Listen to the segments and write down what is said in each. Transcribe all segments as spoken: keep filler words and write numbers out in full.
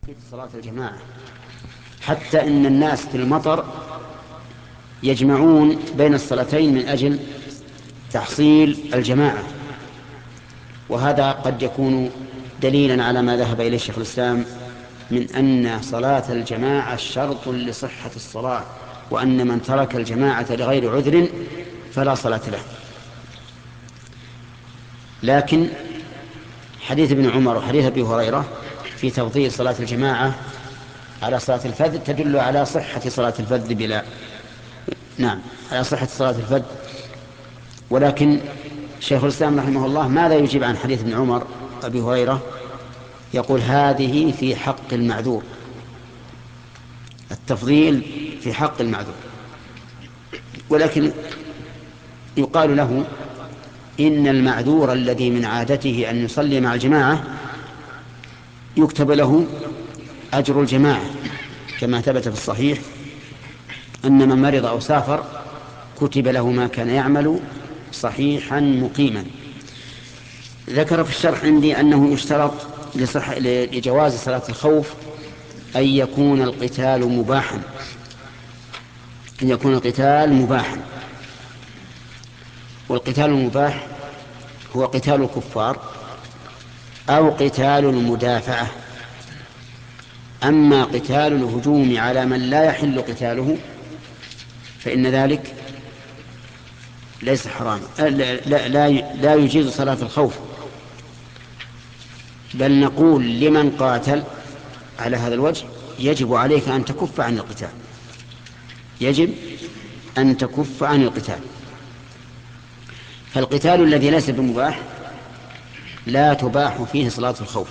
صلاة الجماعة، حتى إن الناس في المطر يجمعون بين الصلاتين من أجل تحصيل الجماعة، وهذا قد يكون دليلا على ما ذهب إليه شيخ الإسلام من أن صلاة الجماعة شرط لصحة الصلاة، وأن من ترك الجماعة لغير عذر فلا صلاة له. لكن حديث ابن عمر وحديث أبي هريرة في تفضيل صلاة الجماعة على صلاة الفذ تدل على صحة صلاة الفذ بلا نعم على صحة صلاة الفذ. ولكن شيخ الإسلام رحمه الله ماذا يجيب عن حديث ابن عمر أبي هريرة؟ يقول هذه في حق المعذور، التفضيل في حق المعذور. ولكن يقال له إن المعذور الذي من عادته أن يصلي مع الجماعة يكتب له أجر الجماعة، كما ثبت في الصحيح أن من مرض أو سافر كتب له ما كان يعمل صحيحا مقيما. ذكر في الشرح عندي أنه يشترط لجواز صلاة الخوف أن يكون القتال مباحا، أن يكون القتال مباحا. والقتال المباح هو قتال الكفار أو قتال المدافعة. أما قتال الهجوم على من لا يحل قتاله فإن ذلك ليس حراما، لا, لا, لا, لا يجيز صلاة الخوف، بل نقول لمن قاتل على هذا الوجه يجب عليك أن تكف عن القتال، يجب أن تكف عن القتال. فالقتال الذي ليس بمباح لا تباح فيه صلاة الخوف.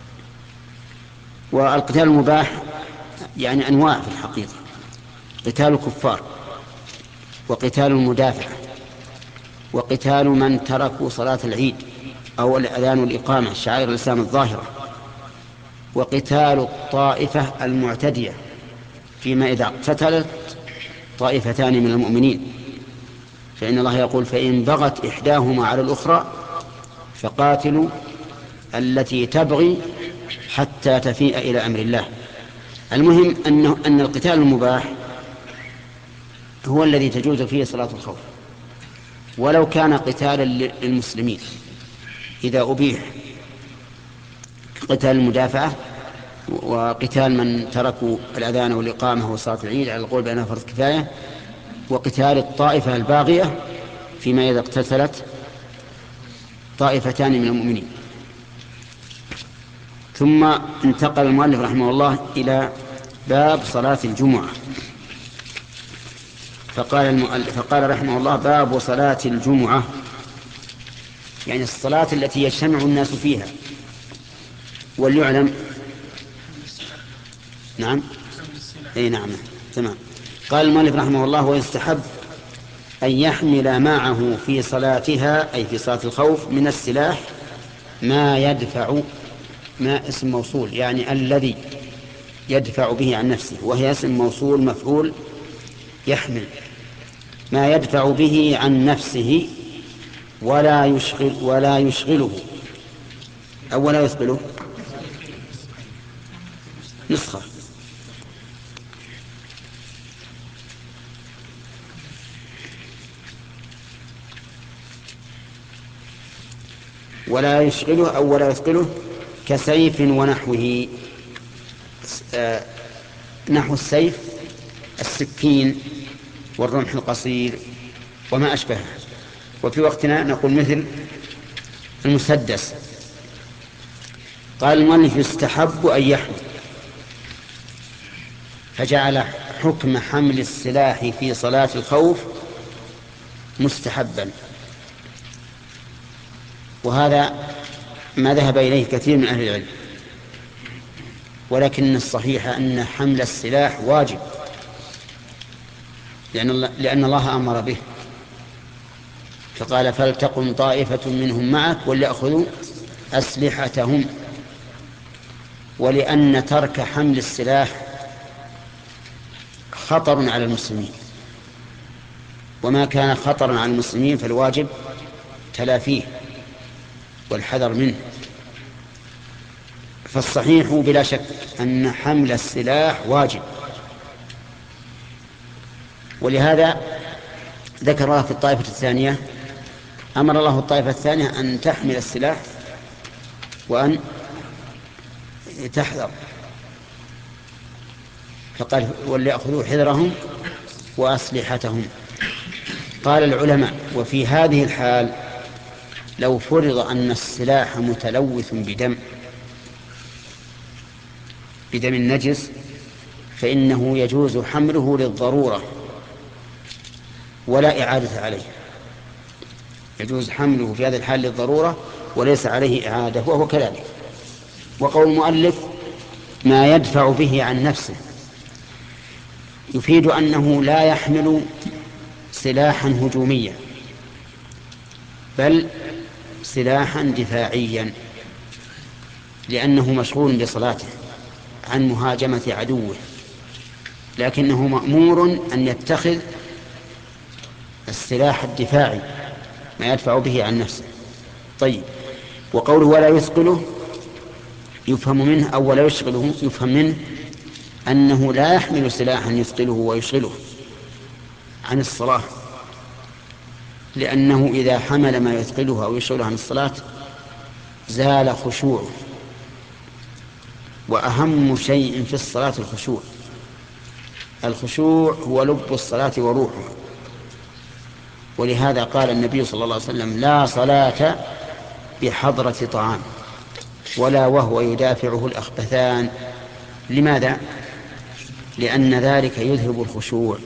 والقتال المباح يعني أنواع في الحقيقة: قتال الكفار، وقتال المدافع، وقتال من تركوا صلاة العيد أو الأذان والإقامة شعائر الإسلام الظاهرة، وقتال الطائفة المعتدية فيما إذا اقتتلت طائفتان من المؤمنين، فإن الله يقول فإن بغت إحداهما على الأخرى فقاتلوا التي تبغي حتى تفيء إلى أمر الله. المهم أنه أن القتال المباح هو الذي تجوز فيه صلاة الخوف، ولو كان قتالا للمسلمين إذا أبيح، قتال المدافعة وقتال من تركوا الأذان والإقامة وصلاة العيد على القول بأنها فرض كفاية، وقتال الطائفة الباغية فيما إذا اقتتلت طائفتان من المؤمنين. ثم انتقل المؤلف رحمه الله إلى باب صلاة الجمعة، فقال, المؤلف فقال رحمه الله باب صلاة الجمعة، يعني الصلاة التي يجتمع الناس فيها. وليعلم نعم أي نعم تمام. قال المؤلف رحمه الله ويستحب أن يحمل معه في صلاتها أي في صلاة الخوف من السلاح ما يدفع، ما اسم موصول يعني الذي يدفع به عن نفسه، وهي اسم موصول مفعول يحمل، ما يدفع به عن نفسه ولا يشغل ولا يشغله أو ولا يثقله نسخة ولا يشغله أو ولا يثقله كسيف ونحوه. آه نحو السيف السكين والرمح القصير وما أشبهه. وفي وقتنا نقول مثل المسدس. قال المؤلف يستحب أن يحمل، فجعل حكم حمل السلاح في صلاة الخوف مستحبا، وهذا ما ذهب إليه كثير من أهل العلم. ولكن الصحيح أن حمل السلاح واجب، لأن الله, لأن الله أمر به، فقال فلتقم طائفة منهم معك وليأخذوا أسلحتهم. ولأن ترك حمل السلاح خطر على المسلمين، وما كان خطرا على المسلمين فالواجب تلافيه والحذر منه. فالصحيح بلا شك أن حمل السلاح واجب، ولهذا ذكر الله في الطائفة الثانية أمر الله الطائفة الثانية أن تحمل السلاح وأن تحذر، فقال وليأخذوا حذرهم وأسلحتهم. قال العلماء وفي هذه الحال لو فرض أن السلاح متلوث بدم بدم النجس فإنه يجوز حمله للضرورة ولا إعادة عليه، يجوز حمله في هذه الحال للضرورة وليس عليه إعادة، وهو كذلك. وقول المؤلف ما يدفع به عن نفسه يفيد أنه لا يحمل سلاحا هجوميا بل سلاحا دفاعيا، لأنه مشغول بصلاته عن مهاجمة عدوه، لكنه مأمور أن يتخذ السلاح الدفاعي ما يدفع به عن نفسه. طيب، وقوله ولا يثقله يفهم منه أو ولا يشغله يفهم منه أنه لا يحمل سلاحا يثقله ويشغله عن الصلاة، لأنه إذا حمل ما يثقله أو يشغله عن الصلاة زال خشوعه، وأهم شيء في الصلاة الخشوع. الخشوع هو لب الصلاة وروحها، ولهذا قال النبي صلى الله عليه وسلم لا صلاة بحضرة طعام ولا وهو يدافعه الأخبثان. لماذا؟ لأن ذلك يذهب الخشوع.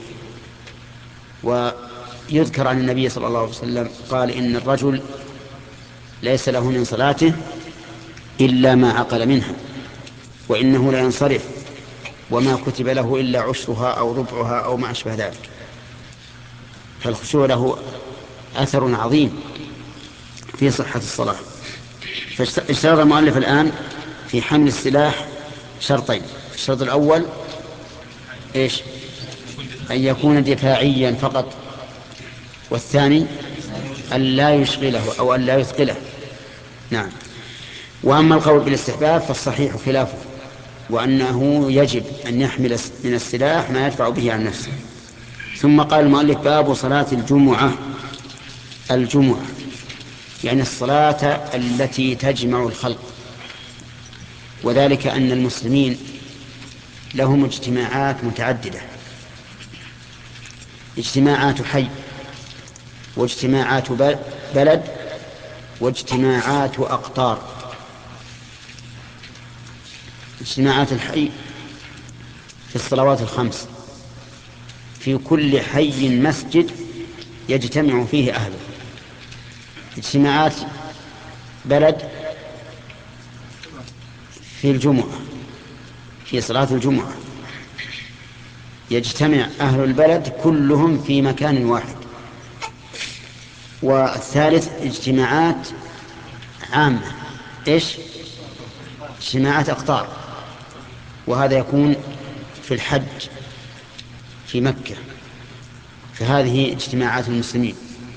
ويذكر عن النبي صلى الله عليه وسلم قال إن الرجل ليس له من صلاته إلا ما عقل منها، وإنه لا ينصرف وما كتب له إلا عشرها أو ربعها أو ما أشبه ذلك. فالخشوع له أثر عظيم في صحة الصلاة. فاشترط المؤلف الآن في حمل السلاح شرطين: الشرط الأول إيش؟ أن يكون دفاعيا فقط، والثاني أن لا يشغله أو أن لا يثقله. نعم. وأما القول بالاستحباب فالصحيح خلافه، وأنه يجب أن يحمل من السلاح ما يدفع به عن نفسه. ثم قال المؤلف باب صلاة الجمعة. الجمعة يعني الصلاة التي تجمع الخلق، وذلك أن المسلمين لهم اجتماعات متعددة: اجتماعات حي، واجتماعات بلد، واجتماعات أقطار. اجتماعات الحي في الصلوات الخمس، في كل حي مسجد يجتمع فيه أهله. اجتماعات بلد في الجمعة، في صلاة الجمعة يجتمع أهل البلد كلهم في مكان واحد. والثالث اجتماعات عامة، إيش؟ اجتماعات أقطار، وهذا يكون في الحج في مكة. فهذه اجتماعات المسلمين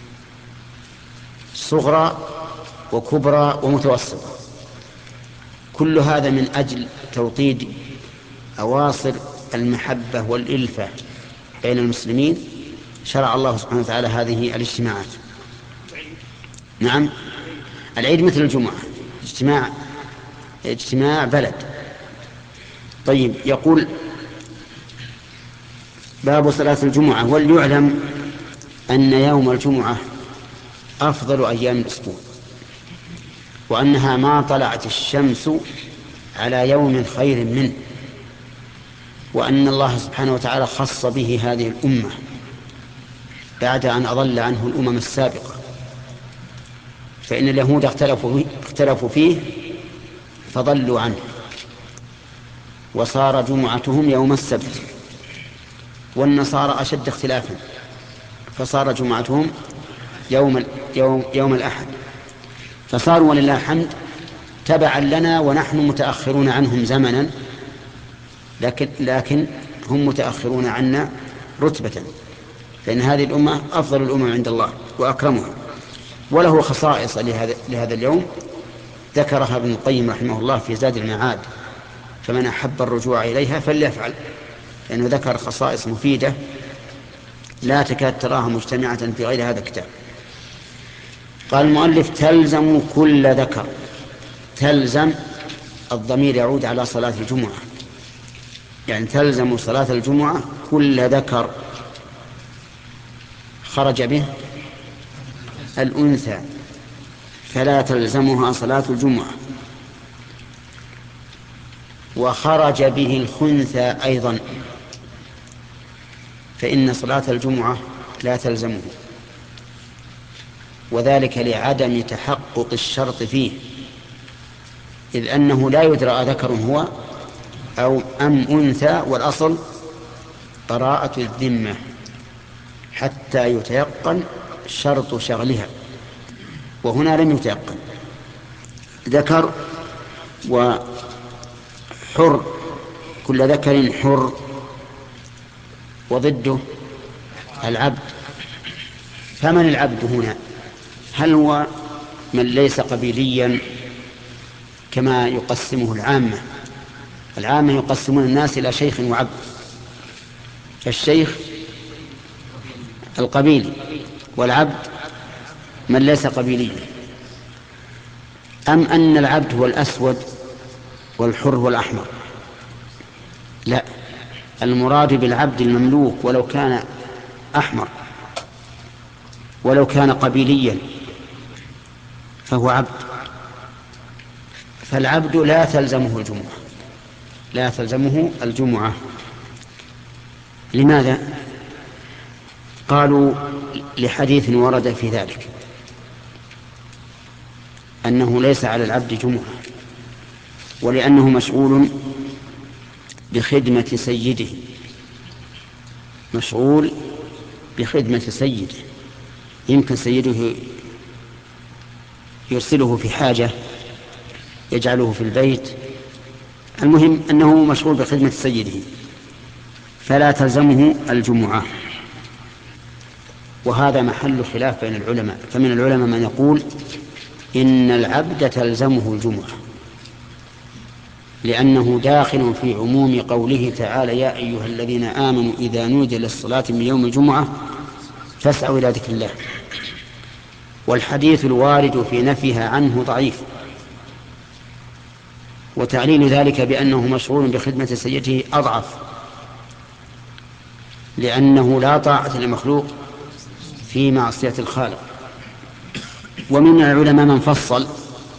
صغرى وكبرى ومتوسطة، كل هذا من أجل توطيد أواصر المحبة والإلفة بين المسلمين. شرع الله سبحانه وتعالى هذه الاجتماعات. نعم، العيد مثل الجمعة اجتماع اجتماع بلد. طيب، يقول باب صلاة الجمعة. وليعلم أن يوم الجمعة أفضل أيام الأسبوع، وأنها ما طلعت الشمس على يوم خير منه، وأن الله سبحانه وتعالى خص به هذه الأمة بعد أن أضل عنه الأمم السابقة. فإن اليهود اختلفوا اختلفوا فيه فضلوا عنه، وصار جمعتهم يوم السبت، والنصارى أشد اختلافا فصار جمعتهم يوم, يوم, يوم الأحد. فصاروا ولله الحمد تبعا لنا، ونحن متأخرون عنهم زمنا، لكن, لكن هم متأخرون عنا رتبة، فإن هذه الأمة أفضل الأمم عند الله وأكرمها. وله خصائص لهذا, لهذا اليوم ذكرها ابن القيم رحمه الله في زاد المعاد، فمن أحب الرجوع إليها فليفعل، لأنه ذكر خصائص مفيدة لا تكاد تراها مجتمعة في غير هذا الكتاب. قال المؤلف: تلزم كل ذكر. تلزم الضمير يعود على صلاة الجمعة، يعني تلزم صلاة الجمعة كل ذكر خرج به الأنثى، فلا تلزمها صلاة الجمعة. وخرج به الخنثى أيضا، فإن صلاة الجمعة لا تلزمه، وذلك لعدم تحقق الشرط فيه، إذ أنه لا يدرى ذكر هو أو أم أنثى، والأصل براءة الذمة حتى يتيقن شرط شغلها، وهنا لم يتيقن. ذكر وحر، كل ذكر حر، وضده العبد. فمن العبد هنا؟ هل هو من ليس قبيليا كما يقسمه العامة؟ العامة يقسمون الناس إلى شيخ وعبد، فالشيخ القبيلي، والعبد من ليس قبيليا. أم أن العبد هو الأسود والحر هو الأحمر؟ لا، المراد بالعبد المملوك ولو كان أحمر، ولو كان قبيليا فهو عبد. فالعبد لا تلزمه الجمعة، لا تلزمه الجمعة. لماذا؟ قالوا لحديث ورد في ذلك، أنه ليس على العبد جمعة، ولأنه مشغول بخدمة سيده، مشغول بخدمة سيده. يمكن سيده يرسله في حاجة، يجعله في البيت، المهم أنه مشغول بخدمة سيده، فلا تلزمه الجمعة. وهذا محل خلاف بين العلماء، فمن العلماء من يقول إن العبد تلزمه الجمعة، لأنه داخل في عموم قوله تعالى: يا أيها الذين آمنوا إذا نودي للصلاة من يوم الجمعة فاسعوا إلى ذكر الله. والحديث الوارد في نفيها عنه ضعيف، وتعليل ذلك بأنه مشغول بخدمة سيده أضعف، لأنه لا طاعة لمخلوق في معصية الخالق. ومن العلماء من فصل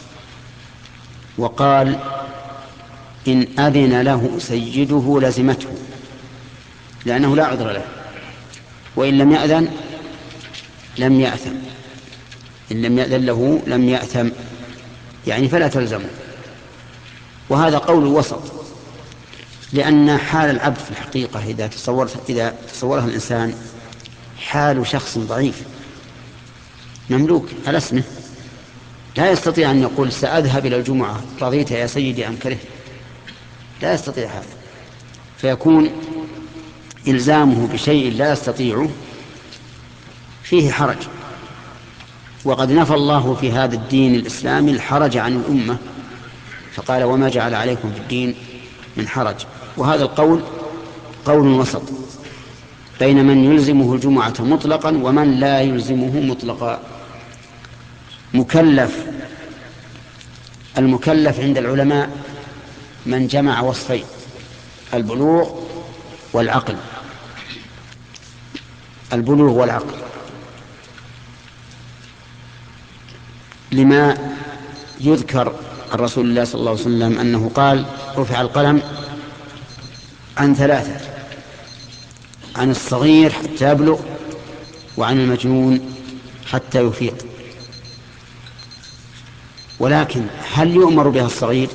وقال: إن أذن له سيده لزمته، لأنه لا عذر له، وإن لم يأذن لم يأثم، إن لم يأذن له لم يأثم، يعني فلا تلزمه. وهذا قول وسط، لأن حال العبد في الحقيقة إذا تصورت إذا تصورها الإنسان حال شخص ضعيف مملوك على اسمه، لا يستطيع أن يقول سأذهب إلى الجمعة رضيت يا سيدي أم كرهت، لا يستطيع هذا، فيكون إلزامه بشيء لا يستطيعه فيه حرج. وقد نفى الله في هذا الدين الإسلامي الحرج عن الأمة، فقال: وما جعل عليكم في الدين من حرج. وهذا القول قول وسط بين من يلزمه الجمعة مطلقا ومن لا يلزمه مطلقا. مكلف، المكلف عند العلماء من جمع وصفين: البلوغ والعقل. البلوغ والعقل لما يذكر عن رسول الله صلى الله عليه وسلم أنه قال: رفع القلم عن ثلاثة: عن الصغير حتى يبلغ، وعن المجنون حتى يفيق. ولكن هل يؤمر بها الصغير؟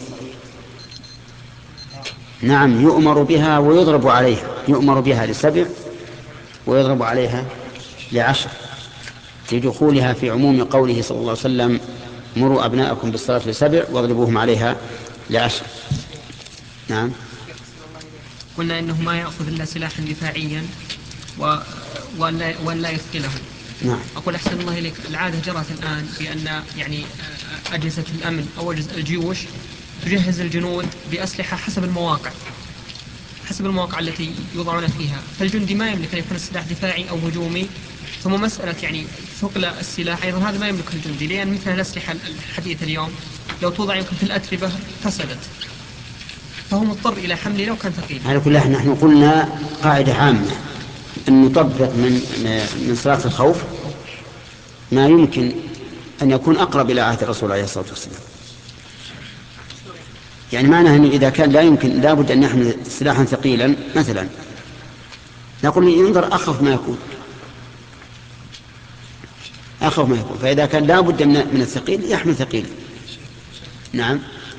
نعم، يؤمر بها ويضرب عليها، يؤمر بها لسبع ويضرب عليها لعشر، لدخولها في عموم قوله صلى الله عليه وسلم: مروا أبناءكم بالصلاة لسبع واضربوهم عليها لعشر. نعم. قلنا إنه ما يأخذ إلا سلاحا دفاعيا و... وأن لا... لا يثقله. نعم. أقول أحسن الله إليك، العادة جرت الآن بأن يعني أجهزة الأمن أو أجهزة الجيوش تجهز الجنود بأسلحة حسب المواقع حسب المواقع التي يوضعون فيها، فالجندي ما يملك أن يكون السلاح دفاعي أو هجومي. ثم مسألة يعني ثقل السلاح أيضا هذا ما يملك الجندي، لأن مثل الأسلحة الحديثة اليوم لو توضع يمكن في الأتربة فسدت، فهو مضطر إلى حمله لو كان ثقيل. على كل حال نحن قلنا قاعدة عامة أن نطبق من من صلاة الخوف ما يمكن أن يكون أقرب إلى عهد الرسول عليه الصلاة والسلام. يعني معناه أنه إذا كان لا يمكن لا بد أن يحمل سلاحا ثقيلا مثلا، نقول ينظر أخف ما يكون أخف ما يكون فإذا كان لا بد من الثقيل يحمل ثقيلا. نعم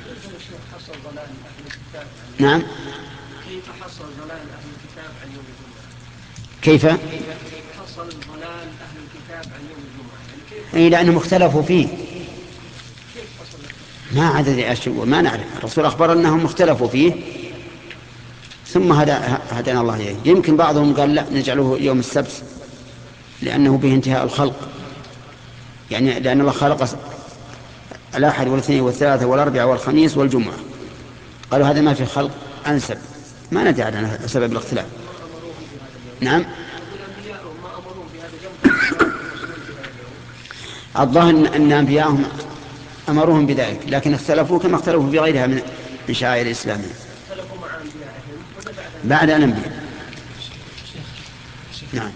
نعم. كيف حصل ضلال أهل الكتاب عن يوم الجمعة؟ كيف؟ كيف حصل ضلال أهل الكتاب عن يوم الجمعة؟ يعني كيف؟ أي لأنهم اختلفوا فيه. كيف حصل؟ ما عدد أشياء ما نعرف. الرسول أخبر أنهم اختلفوا فيه ثم هدانا الله إليه. يمكن بعضهم قال لا نجعله يوم السبت لأنه به انتهاء الخلق، يعني لأن الله خلق الأحد والاثنين والثلاثة والأربعة والخميس والجمعة، قالوا هذا ما في خلق أنسب، ما ندري عن سبب الاختلاف. نعم. الظاهر أن أنبياءهم أمروهم بذلك، لكن اختلفوا كما اختلفوا في غيرها من شعائر الإسلام بعد الأنبياء. نعم.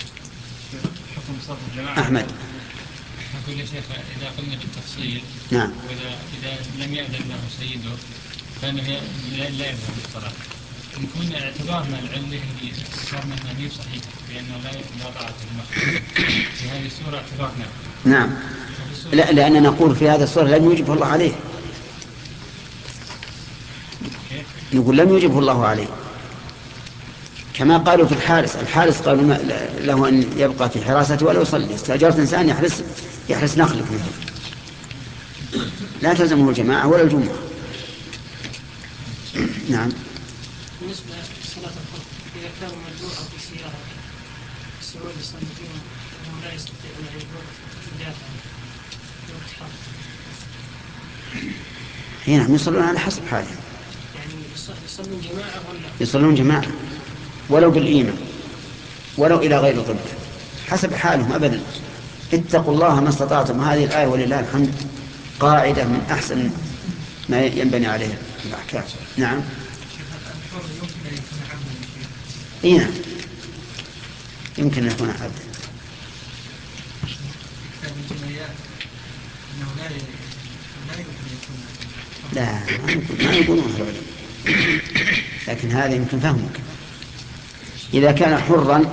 أحمد. أقول يا شيخ إذا قلنا بالتفصيل نعم وإذا إذا لم يأذن له سيده فإنه لا يذهب للصلاة، نكون اعتبارنا العلة اللي صار منها هي صحيحة لأنه لا وضعت المخلوق في هذه السورة اعتبارنا. نعم. لا لأننا نقول في هذا الصورة لم يجبه الله عليه. نقول لم يجبه الله عليه كما قالوا في الحارس. الحارس قالوا له أن يبقى في حراسته ولا يصلي. استأجرت إنسان يحرس يحرس نخلك مثلا، لا تلزمه الجماعة ولا الجمعة. نعم. بالنسبة لصلاة الخوف إذا كانوا مجموعة في سيارة السعود يصلي فيهم وهم لا يستطيعون أن يكونوا مدافعا في وقت حرب، نعم يصلون على حسب حالهم. يعني يصلون جماعة ولا يصلون جماعة ولو بالإيمان ولو إلى غير القبلة حسب حالهم أبدا. اتقوا الله ما استطعتم. هذه الآية ولله الحمد قاعدة من أحسن ما ينبني عليه الأحكام. نعم. إيه نعم يمكن أن يكون عبدا. لا ما يقولون هذا، لكن هذا يمكن فهمك. إذا كان حرا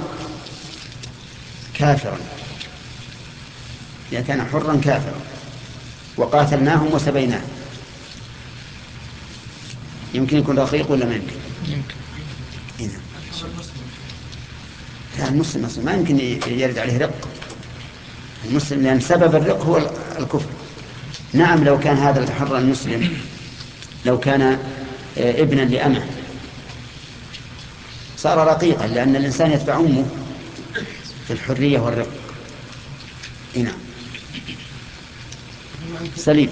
كافرا إذا كان حرا كافرا وقاتلناهم وسبيناهم يمكن يكون رقيق ولا ما يمكن؟ يمكن. إذا لا المسلم أصلا ما يمكن يرد عليه رق. المسلم لأن سبب الرق هو الكفر. نعم لو كان هذا الحر المسلم لو كان ابنا لأمه صار رقيقا، لأن الإنسان يتبع أمه في الحرية والرق. نعم. سليم.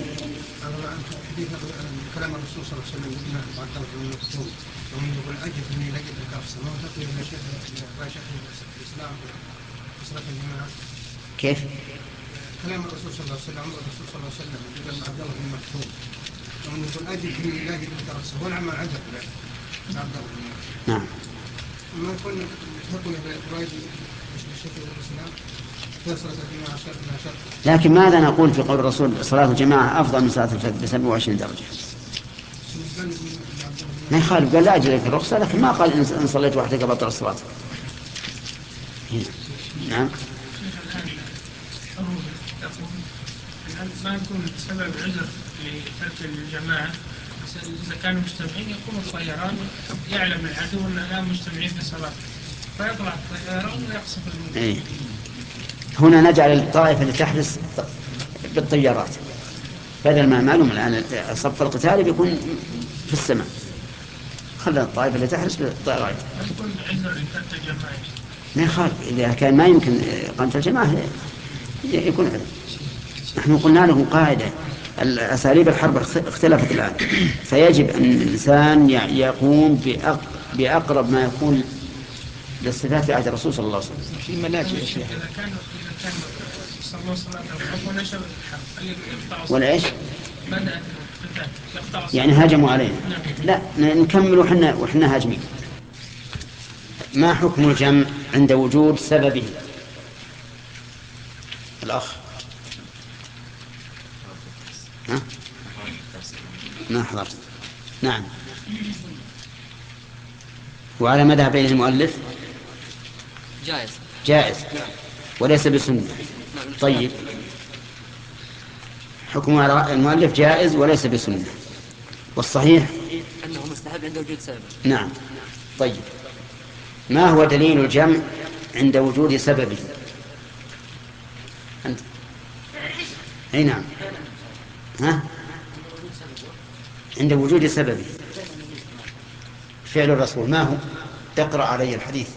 كلام الرسول صلى الله عليه وسلم ابن معترف من المكتوم ومن يقول أجب أني لقيت الكافر ما تقول إلا شيخ لا شيخ الإسلام إسراف الجماعة. كيف؟ كلام الرسول صلى الله عليه وسلم عمر الرسول صلى الله عليه وسلم يقول عبد الله بن مكتوم ومن يقول أجب أني لا أجد الكافر هو العمل عجب عبد الله بن مكتوم. نعم. ما يكون تقول إخراج شيخ الإسلام لكن ماذا نقول في قول الرسول صلاة الجماعة أفضل من صلاة الفجر بسبع وعشرين درجة؟ ما يخالف قال لا أجل لك الرخصة، لكن ما قال إن صليت وحدك بطل الصلاة. نعم. ما يكون سبب عذر لترك الجماعة إذا كانوا مجتمعين يقوم الطيران يعلم العدو أن لا مجتمعين في الصلاة فيطلع الطيران ويقصف المسلمين. هنا نجعل الطائفة اللي تحرس بالطيارات بدل ما معلوم الآن صف القتال بيكون في السماء، خلى الطائفة اللي تحرس بالطيارات. يكون عذر لترك الجماعة. ما يخالف إذا كان ما يمكن قامة الجماعة يكون عذر. نحن قلنا لهم قاعدة أساليب الحرب اختلفت الآن، فيجب أن الإنسان يقوم بأقرب ما يكون للصفات في عهد الرسول صلى الله عليه وسلم. في مناجم يا شيخ. إذا كان إذا كان صلى الله عليه وسلم ونشر الحرب يقطع ولا إيش؟ بدأت القتال يقطع يعني هاجموا علينا. لا نكمل وحنا وحنا هاجمين. ما حكم الجمع عند وجود سببه؟ الأخ ها؟ ما حضرت. نعم. وعلى مذهب المؤلف جائز جائز وليس بسنة. طيب حكم على المؤلف جائز وليس بسنة، والصحيح أنه مستحب عند وجود سبب. نعم. طيب ما هو دليل الجمع عند وجود سببه؟ أنت أي نعم. ها؟ عند وجود سببه فعل الرسول ما هو؟ اقرأ علي الحديث.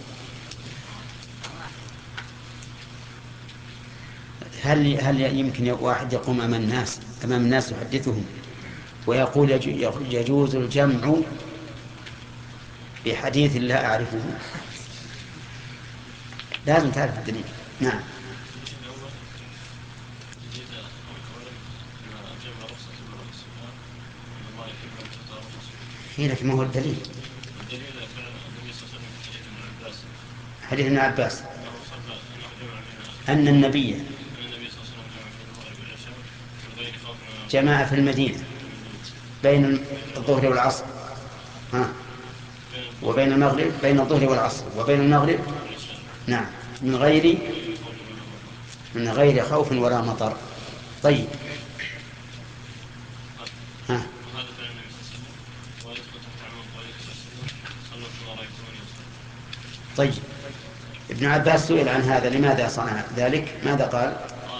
هل هل يمكن واحد يقوم أمام الناس أمام الناس يحدثهم ويقول يجوز الجمع بحديث لا أعرفه؟ لازم تعرف الدليل. نعم. لكن ما هو الدليل؟ حديث ابن عباس أن النبي جمع في المدينة بين الظهر والعصر ها وبين المغرب بين الظهر والعصر وبين المغرب نعم من غير من غير خوف ولا مطر. طيب ها طيب ابن عباس سئل عن هذا لماذا صنع ذلك؟ ماذا قال؟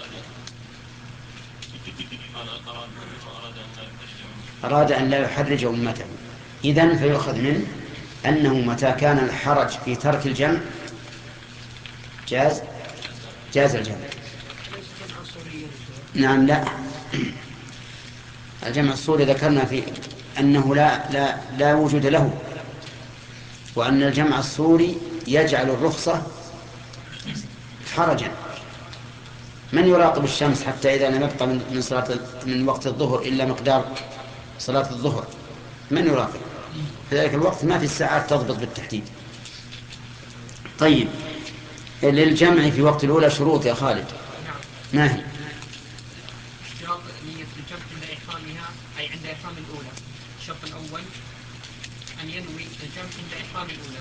أراد أن لا يحرج أمته. إذن فيؤخذ منه أنه متى كان الحرج في ترك الجمع جاز جاز الجمع. نعم. لا الجمع الصوري ذكرنا فيه أنه لا لا لا وجود له، وأن الجمع الصوري يجعل الرخصة حرجا. من يراقب الشمس حتى إذا لم يبقى من صلاة من وقت الظهر إلا مقدار صلاة الظهر؟ من يراقب؟ في ذلك الوقت ما في الساعات تضبط بالتحديد. طيب للجمع في وقت الأولى شروط يا خالد. ما هي؟ اشتراط نية الجمع عند إحرامها أي عند إحرام الأولى. الشرط الأول أن ينوي الجمع عند إحرام الأولى.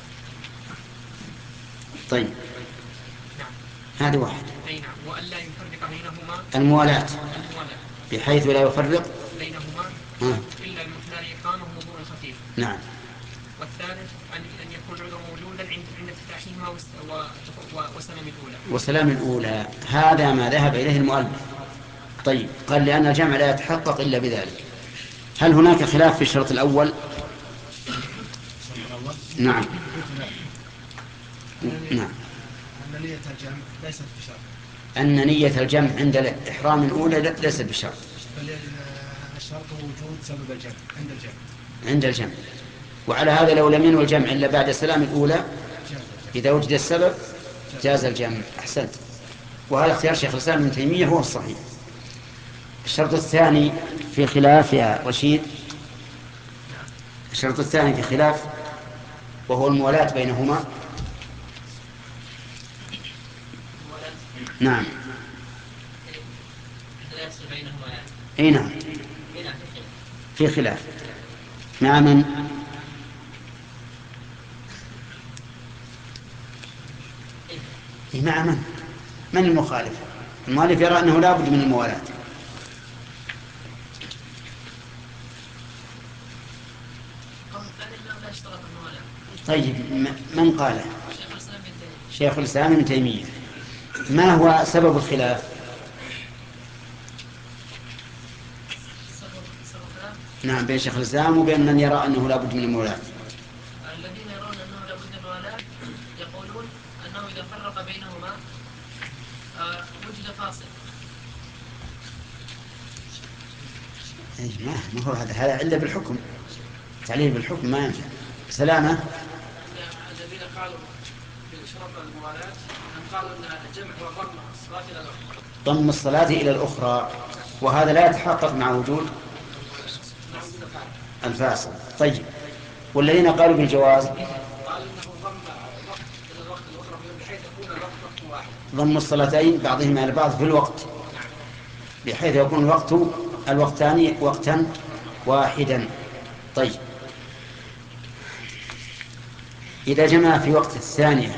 طيب نعم. هذا واحد. أي نعم. وأن لا يفرق بينهما الموالاة الموالاة بحيث لا يفرق بينهما ها. إلا المحلال إقامة وضوء خفيف. نعم. والثالث أن أن يكون العذر موجودا عند عند افتتاحهما وسلام الأولى. وسلام الأولى هذا ما ذهب إليه المؤلف. طيب قال لأن الجمع لا يتحقق إلا بذلك. هل هناك خلاف في الشرط الأول؟ نعم. نعم. أن نية الجمع ليست بشرط. أن نية الجمع عند الإحرام الأولى ليست بشرط. الشرط هو وجود سبب الجمع عند الجمع. عند الجمع. وعلى هذا لو لم ينوي الجمع إلا بعد سلام الأولى إذا وجد السبب جاز الجمع. أحسنت. وهذا اختيار شيخ الإسلام ابن تيمية هو الصحيح. الشرط الثاني في خلاف يا رشيد. الشرط الثاني في خلاف وهو الموالاة بينهما. نعم. اي نعم في خلاف. مع من؟ مع من؟ من المخالف؟ المؤلف يرى أنه لا بد من الموالاة. طيب من قاله؟ شيخ الإسلام ابن تيمية. ما هو سبب الخلاف؟ نعم بين شيخ الإسلام وبين من يرى أنه لا بد من المولاة. الذين يرون أنه لا بد من المولاة يقولون أنه إذا فرق بينهما وجد فاصل. إيه ما ما هو هذا هذا إلا بالحكم، تعليل بالحكم ما ينفع. سلامة. الذين قالوا بشرط الموالاة أن قالوا أن الجمع هو ضم الصلاة إلى الأخرى. ضم الصلاة إلى الأخرى، وهذا لا يتحقق مع وجود الفاصل. طيب، والذين قالوا بالجواز قالوا أنه ضم الوقت إلى الوقت الأخرى بحيث يكون الوقت وقت واحد. ضم الصلاتين بعضهما إلى بعض في الوقت بحيث يكون الوقت الوقتان وقتا واحدا. طيب، إذا جمع في وقت الثانية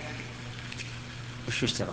وش اشترط؟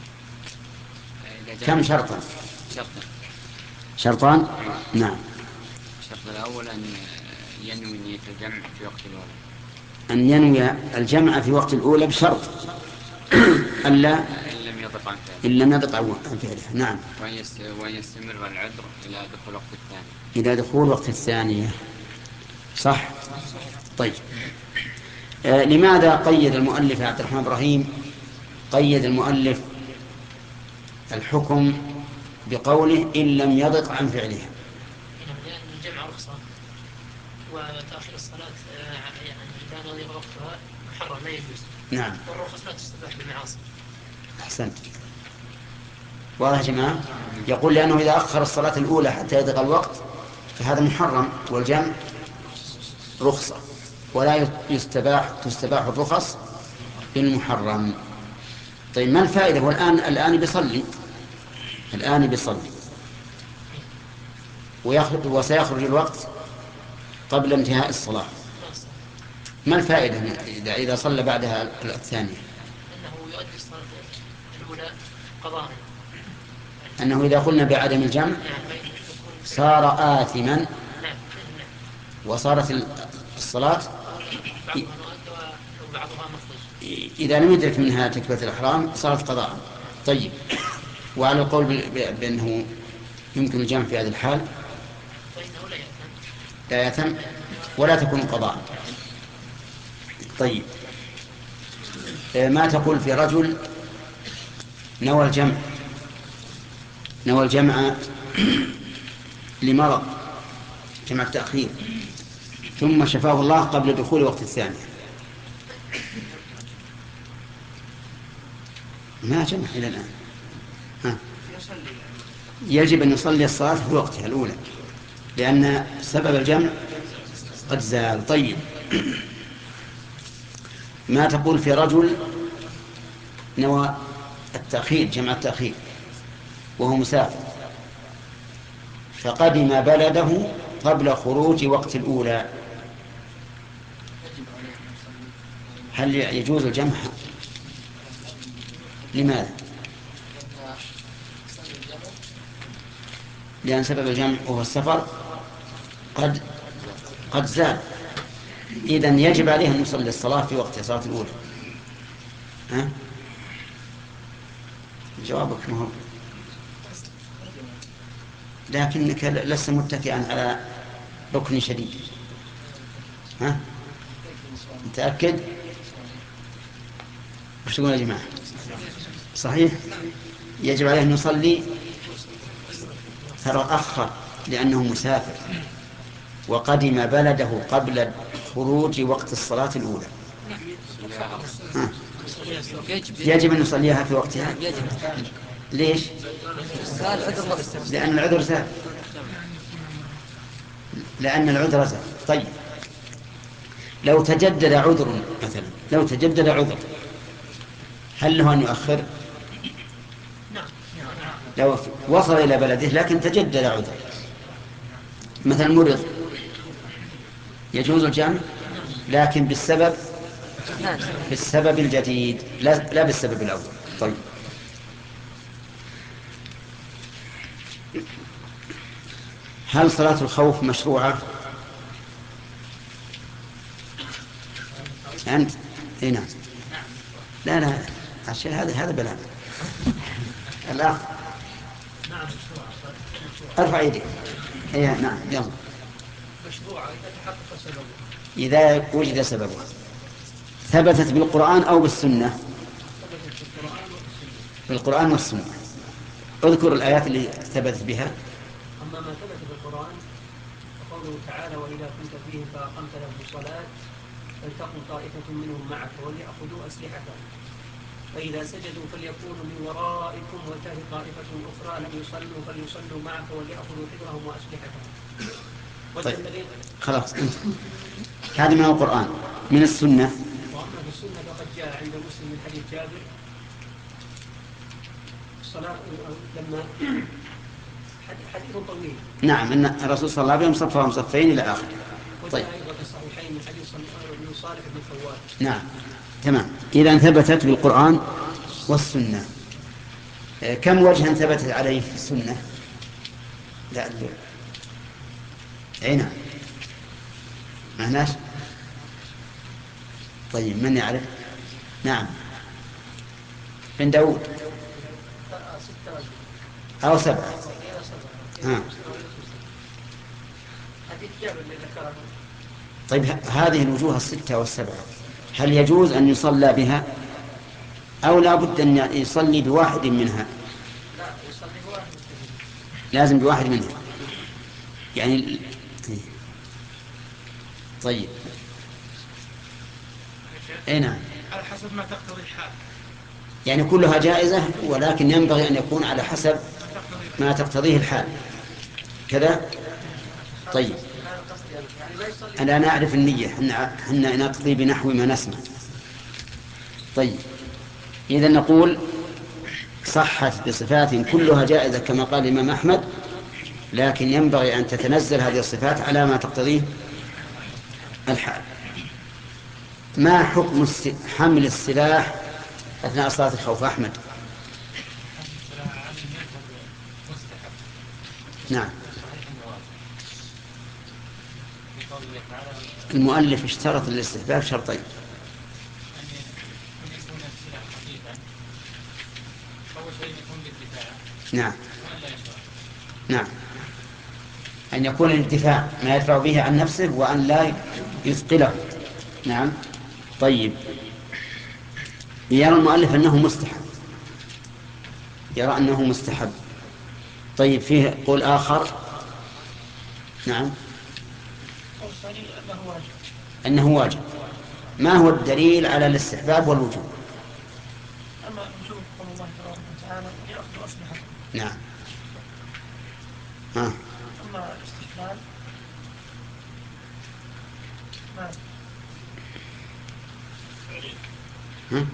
كم شرطا؟ شرطا. شرطان؟ نعم. الشرط الأول أن ينوي نية الجمع في وقت الأولى. أن ينوي الجمع في وقت الأولى بشرط ألا إن لم يضق عن فعله. إن لم يضق عن فعله. نعم. وأن يستمر العذر إلى دخول وقت الثاني. إلى دخول وقت الثانية. صح. طيب، آه لماذا قيد المؤلف عبد الرحمن إبراهيم قيد المؤلف الحكم بقوله إن لم يضق عن فعلها؟ لأن الجمع رخصة، وتأخير الصلاة يعني إذا نضيق وقتها محرم لا يجوز. نعم. والرخص لا تستباح بالمعاصي. أحسنت. واضح يا جماعة؟ يقول لأنه إذا أخر الصلاة الأولى حتى يضيق الوقت فهذا محرم، والجمع رخصة، ولا يستباح تستباح الرخص بالمحرم. طيب، ما الفائدة؟ والآن الآن بيصلي الآن بيصلي ويخرج وسيخرج الوقت قبل انتهاء الصلاة، ما الفائدة إذا إذا صلى بعدها الثانية؟ أنه يؤدي الصلاة الأولى قضاء. أنه إذا قلنا بعدم الجمع صار آثما وصارت الصلاة إذا لم يدرك منها تكبيرة الإحرام صارت قضاء. طيب، وعلى القول بأنه يمكن الجمع في هذه الحال لا يتم ولا تكون قضاء. طيب، ما تقول في رجل نوى الجمع نوى الجمع لمرض، جمع التأخير، ثم شفاه الله قبل دخول وقت الثانية، ما جمع إلى الآن، ها. يجب أن يصلي الصلاة في وقتها الأولى لأن سبب الجمع قد زال. طيب، ما تقول في رجل نوى التأخير، جمع التأخير، وهو مسافر فقدم بلده قبل خروج وقت الأولى، هل يجوز الجمع؟ لماذا؟ لأن سبب الجمع وهو السفر قد قد زال، إذن يجب عليه أن يصلي الصلاة في وقت الصلاة الأولى. ها؟ جوابك ما هو، لكنك لست متكئا على ركن شديد. ها؟ متأكد؟ وش تقول يا جماعة؟ صحيح، يجب عليه أن يصلي، ترأخر لأنه مسافر وقدم بلده قبل خروج وقت الصلاة الأولى. ها؟ يجب أن يصليها في وقتها. ليش؟ لأن العذر زال، لأن العذر زال. طيب، لو تجدد عذر مثلا، لو تجدد عذر هل له أن يؤخر؟ لو وصل إلى بلده لكن تجدد عذر، مثلا مرض، يجوز الجمع لكن بالسبب بالسبب الجديد لا, لا بالسبب الأول. طيب، هل صلاة الخوف مشروعة؟ أنت؟ إيه نعم. لا لا الشيء هذا هذا بلاغ. الأخ ارفع يديك. إيه نعم يلا. مشروعة إذا تحقق سببه. إذا وجد سببه، ثبتت بالقرآن أو بالسنة؟ بالقرآن والسنة. اذكر الآيات اللي ثبتت بها. أما ما ثبت بالقرآن قوله تعالى وإذا كنت فيهم فأقمت لهم الصلاة فلتقم طائفة منهم معك وليأخذوا أسلحتهم فإذا سجدوا فليكونوا من ورائكم وتأتي طائفة أخرى لم يصلوا فليصلوا معك وليأخذوا حذرهم وأسلحتهم. طيب خلاص هذا من القرآن. من السنة وأما في السنة فقد جاء عند مسلم من حديث جابر الصلاة لما حديث طويل. نعم أن الرسول صلى الله عليه وسلم صفهم صفين إلى آخر. طيب أيضا في الصحيحين من حديث بن صالح بن خوات. نعم تمام. إذا ثبتت بالقرآن والسنة. كم وجها ثبتت عليه في السنة؟ لا لا أي نعم معناش. طيب من يعرف؟ نعم بن داود أو سبعة. ها. طيب هذه الوجوه الستة والسبعة هل يجوز أن يصلى بها أو لا بد أن يصلي بواحد منها؟ لا يصلي بواحد لازم بواحد منها يعني. طيب اي نعم على حسب ما تقتضي الحال يعني كلها جائزة ولكن ينبغي أن يكون على حسب ما تقتضيه الحال كذا. طيب أنا نعرف النية حنا نقضي بنحو ما نسمع. طيب إذا نقول صحت بصفات كلها جائزة كما قال الإمام أحمد لكن ينبغي أن تتنزل هذه الصفات على ما تقتضيه الحال. ما حكم حمل السلاح أثناء صلاة الخوف أحمد؟ نعم المؤلف اشترط الاستحباب شرطين. نعم نعم أن يكون الانتفاع ما يدفع به عن نفسه وأن لا يثقله. نعم. طيب يرى المؤلف أنه مستحب يرى أنه مستحب. طيب فيه قول آخر. نعم أنه واجب. ما هو الدليل على الاستحباب والوجوب؟ أما الوجوب قول الله تبارك وتعالى يأخذ أسلحته. نعم. ها. أما الاستحباب ما ها؟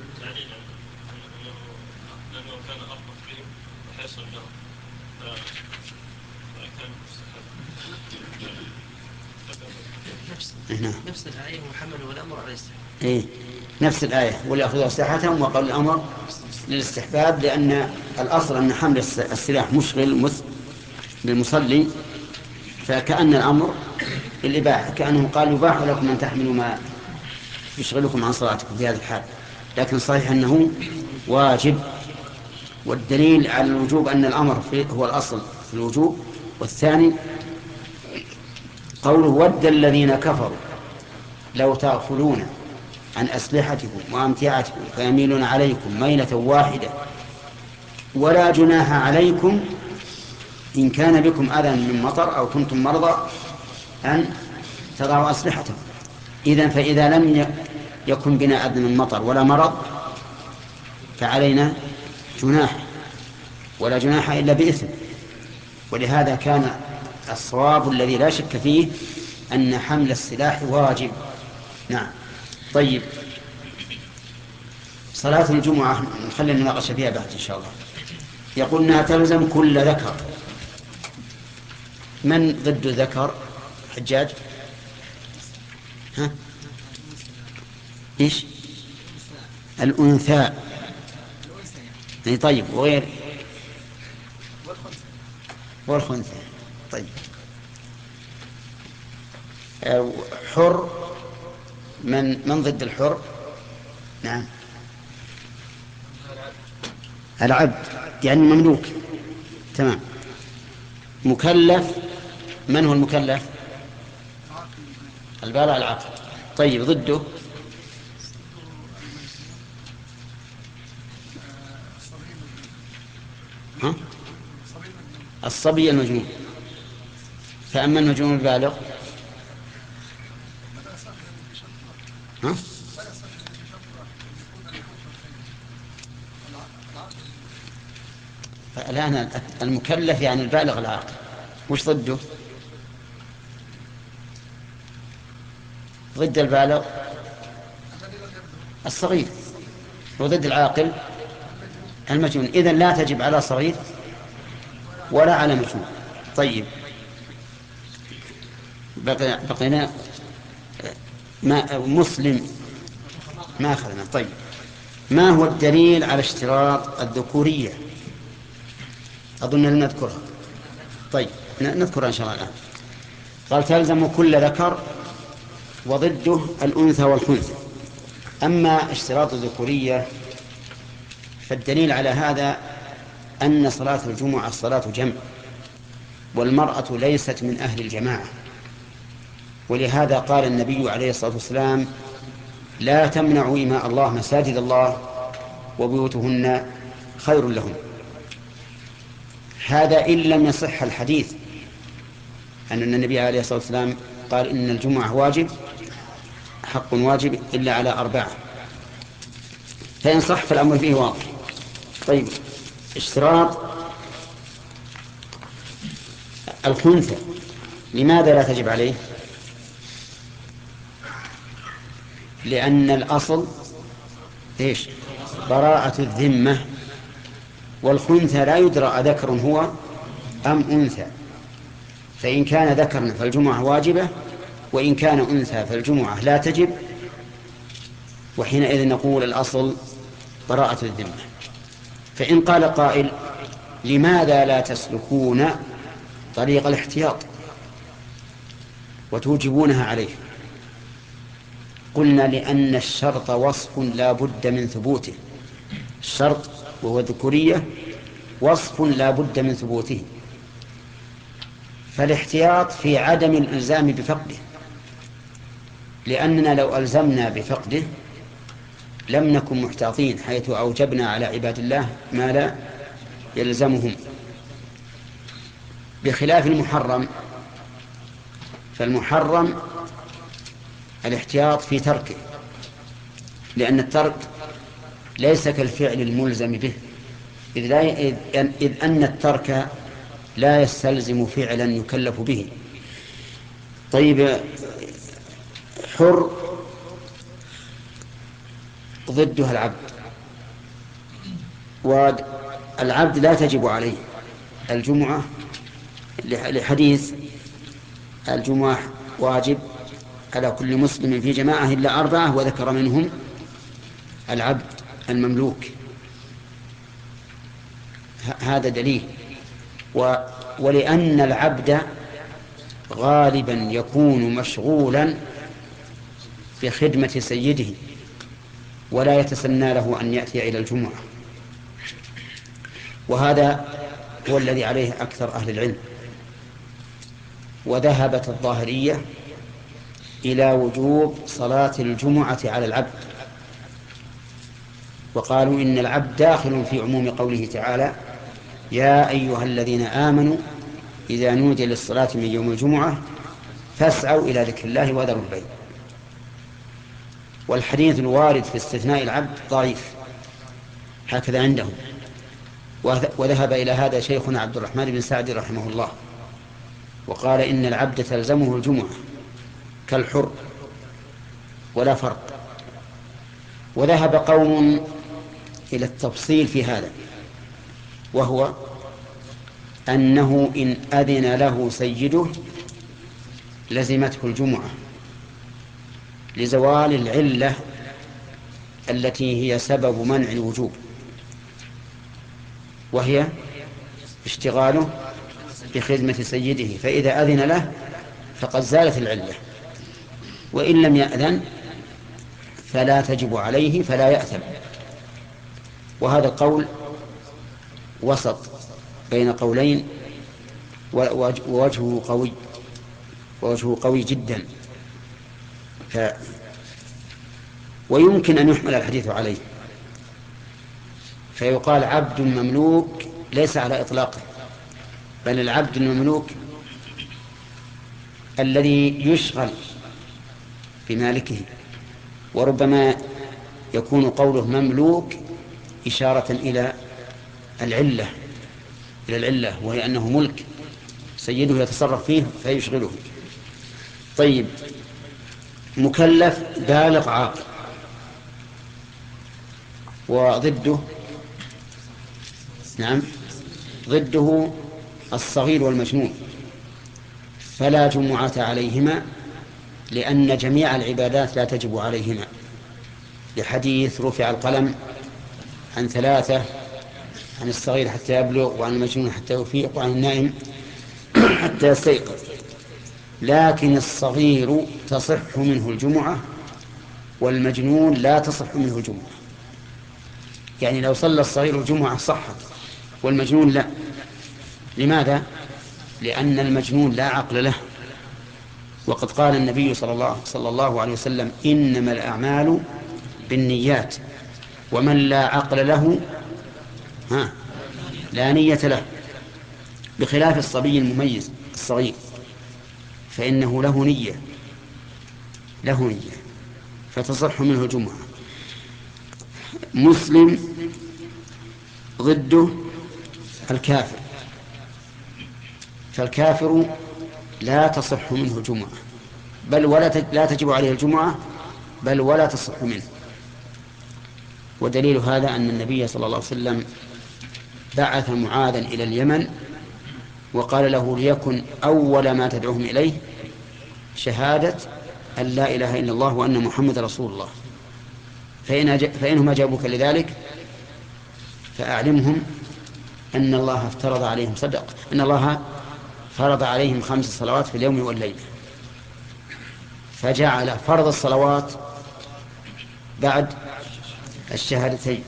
لأنه كان أربط بهم وحيصل لهم فكان نفس هنا. نفس الآية محمد والأمر على الاستحباب. إيه نفس الآية وليأخذوا أسلحتهم وقال الأمر للاستحباب لأن الأصل أن حمل السلاح مشغل للمصلي فكأن الأمر للإباحة كأنه قال يباح لكم أن تحملوا ما يشغلكم عن صلاتكم في هذه الحال. لكن صحيح أنه واجب والدليل على الوجوب أن الأمر هو الأصل في الوجوب. والثاني قوله ود الذين كفروا لو تغفلون عن أسلحتكم وأمتعتكم فيميلون عليكم ميلة واحدة ولا جناح عليكم إن كان بكم أذى من مطر أو كنتم مرضى أن تضعوا أسلحتكم. إذن فإذا لم يكن بنا أذى من مطر ولا مرض فعلينا جناح ولا جناح إلا بإثم. ولهذا كان الصواب الذي لا شك فيه أن حمل السلاح واجب. نعم. طيب صلاة الجمعة نخلي المناقشة فيها بعد إن شاء الله. يقول أنها تلزم كل ذكر. من ضد ذكر؟ حجاج؟ ها؟ إيش؟ الأنثى. يعني طيب وغير والخنثى. طيب حر. من من ضد الحر؟ نعم العبد يعني مملوك. تمام. مكلف. من هو المكلف؟ البالغ العاقل. طيب ضده؟ ها؟ الصبي المجنون. فأما المجنون البالغ ها؟ الآن المكلف يعني البالغ العاقل، وش ضده؟ ضد البالغ الصغير، وضد العاقل المجنون. إذن لا تجب على صغير ولا على مجنون. طيب بقينا ما مسلم ما أخذنا. طيب ما هو الدليل على اشتراط الذكورية؟ أظن لم نذكرها. طيب نذكرها إن شاء الله الآن. قال تلزم كل ذكر وضده الأنثى والخنثى. أما اشتراط الذكورية فالدليل على هذا أن صلاة الجمعة صلاة جمع، والمرأة ليست من أهل الجماعة، ولهذا قال النبي عليه الصلاة والسلام لا تمنعوا إماء الله مساجد الله وبيوتهن خير لهم. هذا إن لم يصح الحديث أن النبي عليه الصلاة والسلام قال إن الجمعة واجب حق واجب إلا على أربعة، فإن صح فالأمر فيه واضح. طيب اشتراط الخنثى لماذا لا تجب عليه؟ لأن الأصل إيش؟ براءة الذمة، والخنثى لا يدرى أذكر هو أم أنثى، فإن كان ذكرا فالجمعة واجبة، وإن كان أنثى فالجمعة لا تجب، وحينئذ نقول الأصل براءة الذمة. فإن قال قائل لماذا لا تسلكون طريق الاحتياط وتوجبونها عليه؟ قلنا لأن الشرط وصف لا بد من ثبوته. الشرط وهو الذكورية وصف لا بد من ثبوته، فالاحتياط في عدم الإلزام بفقده، لأننا لو ألزمنا بفقده لم نكن محتاطين، حيث أوجبنا على عباد الله ما لا يلزمهم، بخلاف المحرم. فالمحرم الاحتياط في تركه، لأن الترك ليس كالفعل الملزم به، إذ, لا إذ, إذ أن الترك لا يستلزم فعلا يكلف به. طيب حر ضدها العبد، والعبد لا تجب عليه الجمعة لحديث الجمعة واجب على كل مسلم في جماعة إلا أربعة، وذكر منهم العبد المملوك. هذا دليل. و ولأن العبد غالبا يكون مشغولا بخدمة سيده ولا يتسنى له أن يأتي إلى الجمعة، وهذا هو الذي عليه أكثر أهل العلم. وذهبت الظاهرية إلى وجوب صلاة الجمعة على العبد، وقالوا إن العبد داخل في عموم قوله تعالى يا أيها الذين آمنوا إذا نودي للصلاة من يوم الجمعة فاسعوا إلى ذكر الله وذروا البيع. والحديث الوارد في استثناء العبد ضعيف، هكذا عندهم. وذهب إلى هذا شيخنا عبد الرحمن بن سعد رحمه الله، وقال إن العبد تلزمه الجمعة كالحر ولا فرق. وذهب قوم إلى التفصيل في هذا، وهو أنه إن أذن له سيده لزمته الجمعة لزوال العلة التي هي سبب منع الوجوب، وهي اشتغاله بخدمة سيده، فإذا أذن له فقد زالت العلة، وإن لم يأذن فلا تجب عليه فلا يأثم. وهذا القول وسط بين قولين، ووجهه قوي ووجهه قوي جدا، ف ويمكن أن يحمل الحديث عليه، فيقال عبد مملوك ليس على إطلاقه، بل العبد المملوك الذي يشغل بمالكه وربما يكون قوله مملوك إشارة إلى العلة إلى العلة وهي أنه ملك سيده يتصرف فيه فيشغله. طيب، مكلف بالغ عاقل، وضده نعم ضده الصغير والمجنون، فلا جمعة عليهما لأن جميع العبادات لا تجب عليهما، لحديث رفع القلم عن ثلاثة: عن الصغير حتى يبلغ، وعن المجنون حتى يفيق، وعن النائم حتى يستيقظ. لكن الصغير تصح منه الجمعة والمجنون لا تصح منه الجمعة. يعني لو صلى الصغير الجمعة صحت والمجنون لا. لماذا؟ لأن المجنون لا عقل له، وقد قال النبي صلى الله, صلى الله عليه وسلم: إنما الأعمال بالنيات، ومن لا عقل له ها لا نية له، بخلاف الصبي المميز الصغير فإنه له نية له نية فتصح منه الجمعة. مسلم ضده الكافر، فالكافر لا تصح منه الجمعة، بل ولا لا تجب عليه الجمعة، بل ولا تصح منه. ودليل هذا أن النبي صلى الله عليه وسلم بعث معاذا إلى اليمن وقال له: ليكن أول ما تدعوهم إليه شهادة أن لا إله إلا الله وأن محمد رسول الله، فإن فإنهم أجابوك لذلك فأعلمهم أن الله افترض عليهم صدق أن الله فرض عليهم خمس صلوات في اليوم والليلة، فجعل فرض الصلوات بعد الشهادتين.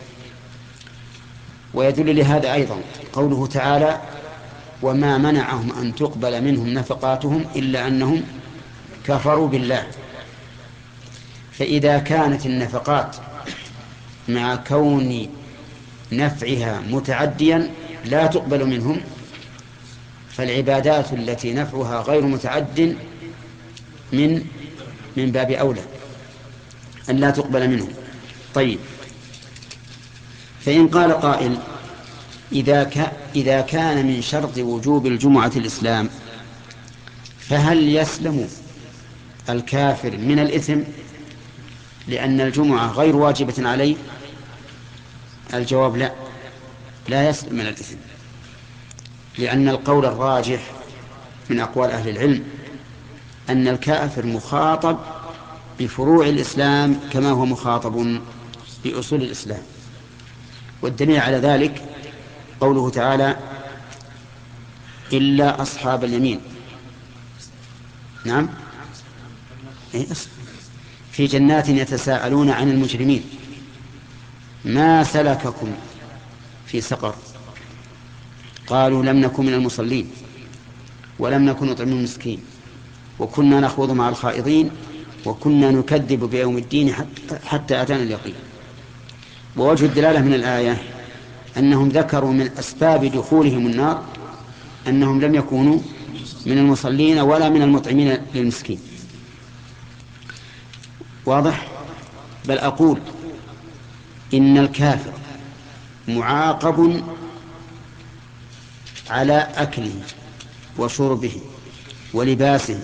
ويدل لهذا أيضا قوله تعالى: وما منعهم أن تقبل منهم نفقاتهم إلا أنهم كفروا بالله. فإذا كانت النفقات مع كون نفعها متعديا لا تقبل منهم، فالعبادات التي نفعها غير متعد من من باب أولى أن لا تقبل منهم. طيب، فإن قال قائل: إذا, ك... إذا كان من شرط وجوب الجمعة الإسلام، فهل يسلم الكافر من الإثم لأن الجمعة غير واجبة عليه؟ الجواب: لا، لا يسلم من الإثم، لأن القول الراجح من أقوال أهل العلم أن الكافر مخاطب بفروع الإسلام كما هو مخاطب بأصول الإسلام. والدليل على ذلك قوله تعالى: إلا أصحاب اليمين. نعم، في جنات يتساءلون عن المجرمين ما سلككم في سقر؟ قالوا لم نكن من المصلين ولم نكن نطعم المسكين وكنا نخوض مع الخائضين وكنا نكذب بيوم الدين حتى أتانا اليقين. ووجه الدلالة من الآية أنهم ذكروا من أسباب دخولهم النار أنهم لم يكونوا من المصلين ولا من المطعمين للمسكين. واضح؟ بل أقول إن الكافر معاقب على أكله وشربه ولباسه،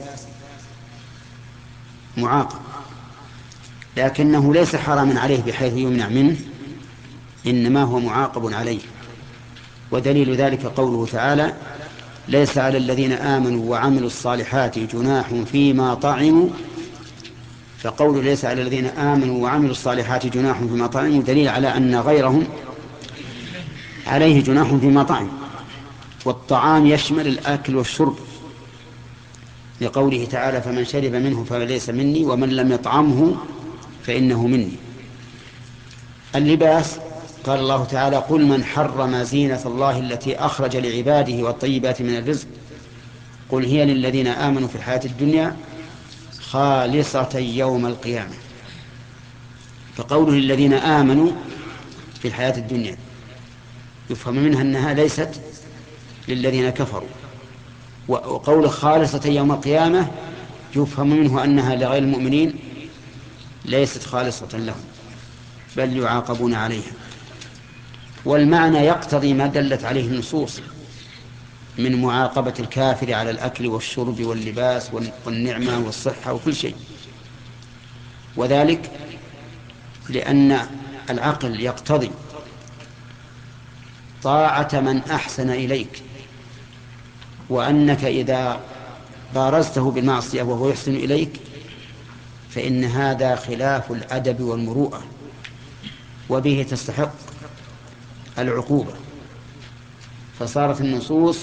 معاقب، لكنه ليس حراما عليه بحيث يمنع منه، إنما هو معاقب عليه. ودليل ذلك قوله تعالى: ليس على الذين آمنوا وعملوا الصالحات جناح فيما طعموا. فقول ليس على الذين آمنوا وعملوا الصالحات جناح فيما طعموا دليل على أن غيرهم عليه جناح فيما طعم. والطعام يشمل الأكل والشرب، لقوله تعالى: فمن شرب منه فليس مني ومن لم يطعمه فإنه مني. اللباس قال الله تعالى: قل من حرم زينة الله التي أخرج لعباده والطيبات من الرزق قل هي للذين آمنوا في الحياة الدنيا خالصة يوم القيامة. فقوله للذين آمنوا في الحياة الدنيا يفهم منها أنها ليست للذين كفروا، وقول خالصة يوم القيامة يفهم منه أنها لغير المؤمنين ليست خالصة لهم بل يعاقبون عليها. والمعنى يقتضي ما دلت عليه النصوص من معاقبة الكافر على الأكل والشرب واللباس والنعمة والصحة وكل شيء، وذلك لأن العقل يقتضي طاعة من أحسن إليك، وأنك إذا بارزته بالمعصية وهو يحسن إليك فإن هذا خلاف الأدب والمروءة، وبه تستحق العقوبة. فصارت النصوص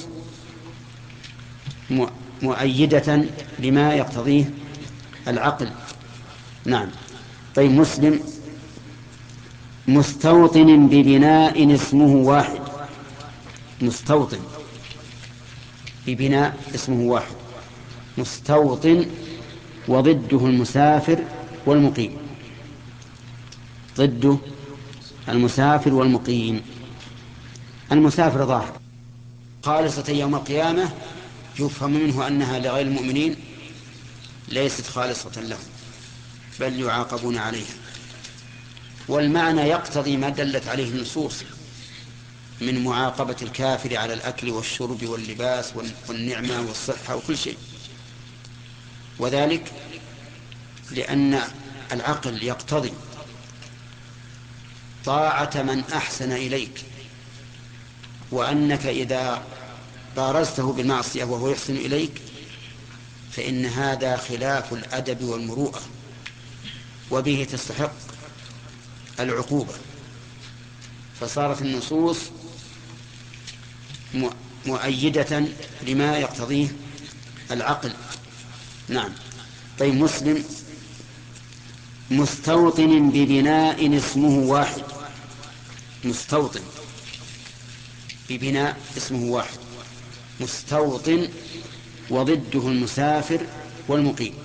مؤيدة لما يقتضيه العقل. نعم. طيب، مسلم مستوطن ببناء اسمه واحد. مستوطن ببناء اسمه واحد. مستوطن وضده المسافر والمقيم. ضده المسافر والمقيم. المسافر ظاهر خالصة يوم القيامة يفهم منه أنها لغير المؤمنين ليست خالصة لهم بل يعاقبون عليها. والمعنى يقتضي ما دلت عليه النصوص من معاقبة الكافر على الأكل والشرب واللباس والنعمة والصحة وكل شيء، وذلك لأن العقل يقتضي طاعة من أحسن إليك، وأنك إذا بارزته بالمعصية وهو يحسن إليك فإن هذا خلاف الأدب والمروءة، وبه تستحق العقوبة. فصارت النصوص مؤيدة لما يقتضيه العقل. نعم. طيب، مسلم مستوطن ببناء اسمه واحد. مستوطن ببناء اسمه واحد. مستوطن وضده المسافر والمقيم.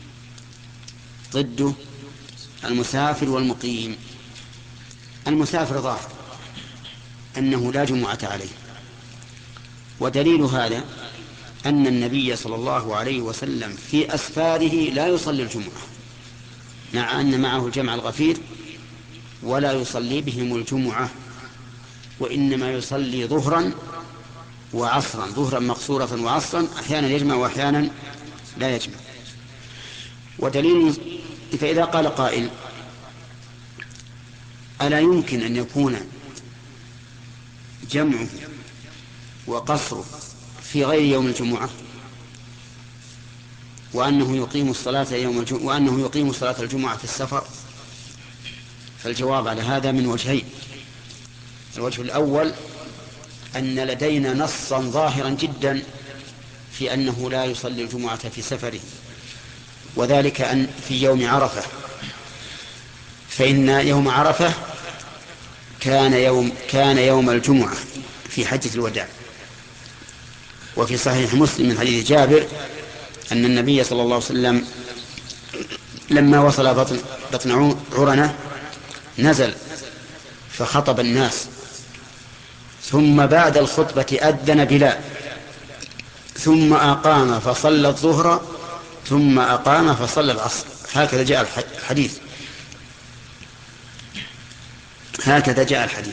ضده المسافر والمقيم. المسافر ظاهر أنه لا جمعة عليه، ودليل هذا أن النبي صلى الله عليه وسلم في أسفاره لا يصلي الجمعة، مع أن معه الجمع الغفير، ولا يصلي بهم الجمعة، وإنما يصلي ظهرا وعصرا، ظهرا مقصورة وعصرا، أحيانا يجمع وأحيانا لا يجمع. ودليل، فإذا قال قائل ألا يمكن أن يكون جمعه وقصره في غير يوم الجمعة وأنه يقيم الصلاة يوم الجمعة وأنه يقيم صلاة الجمعة في السفر؟ فالجواب على هذا من وجهين. الوجه الأول أن لدينا نصا ظاهرا جدا في أنه لا يصلي الجمعة في سفره، وذلك أن في يوم عرفة، فإن يوم عرفة كان يوم كان يوم الجمعة في حجة الوداع. وفي صحيح مسلم من حديث جابر أن النبي صلى الله عليه وسلم لما وصل بطن, بطن عرنة نزل فخطب الناس، ثم بعد الخطبة أذن بلال، ثم أقام فصلى الظهر، ثم أقام فصلى العصر. هكذا جاء الحديث هكذا جاء الحديث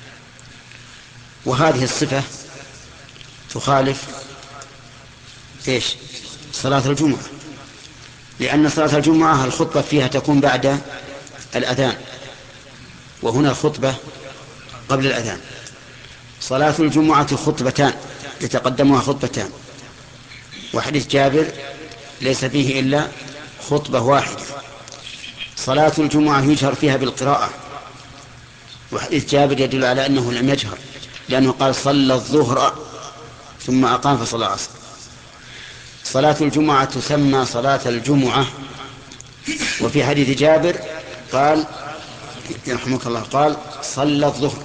وهذه الصفة تخالف إيش؟ صلاة الجمعة، لأن صلاة الجمعة الخطبة فيها تكون بعد الأذان، وهنا الخطبة قبل الأذان. صلاة الجمعة خطبتان يتقدمها خطبتان، وحديث جابر ليس فيه إلا خطبة واحدة. صلاة الجمعة يجهر فيها بالقراءة، وحديث جابر يدل على أنه لم يجهر، لأنه قال صلى الظهر ثم أقام فصلى العصر. صلاة الجمعة تسمى صلاة الجمعة، وفي حديث جابر قال يرحمك الله قال صلى الظهر.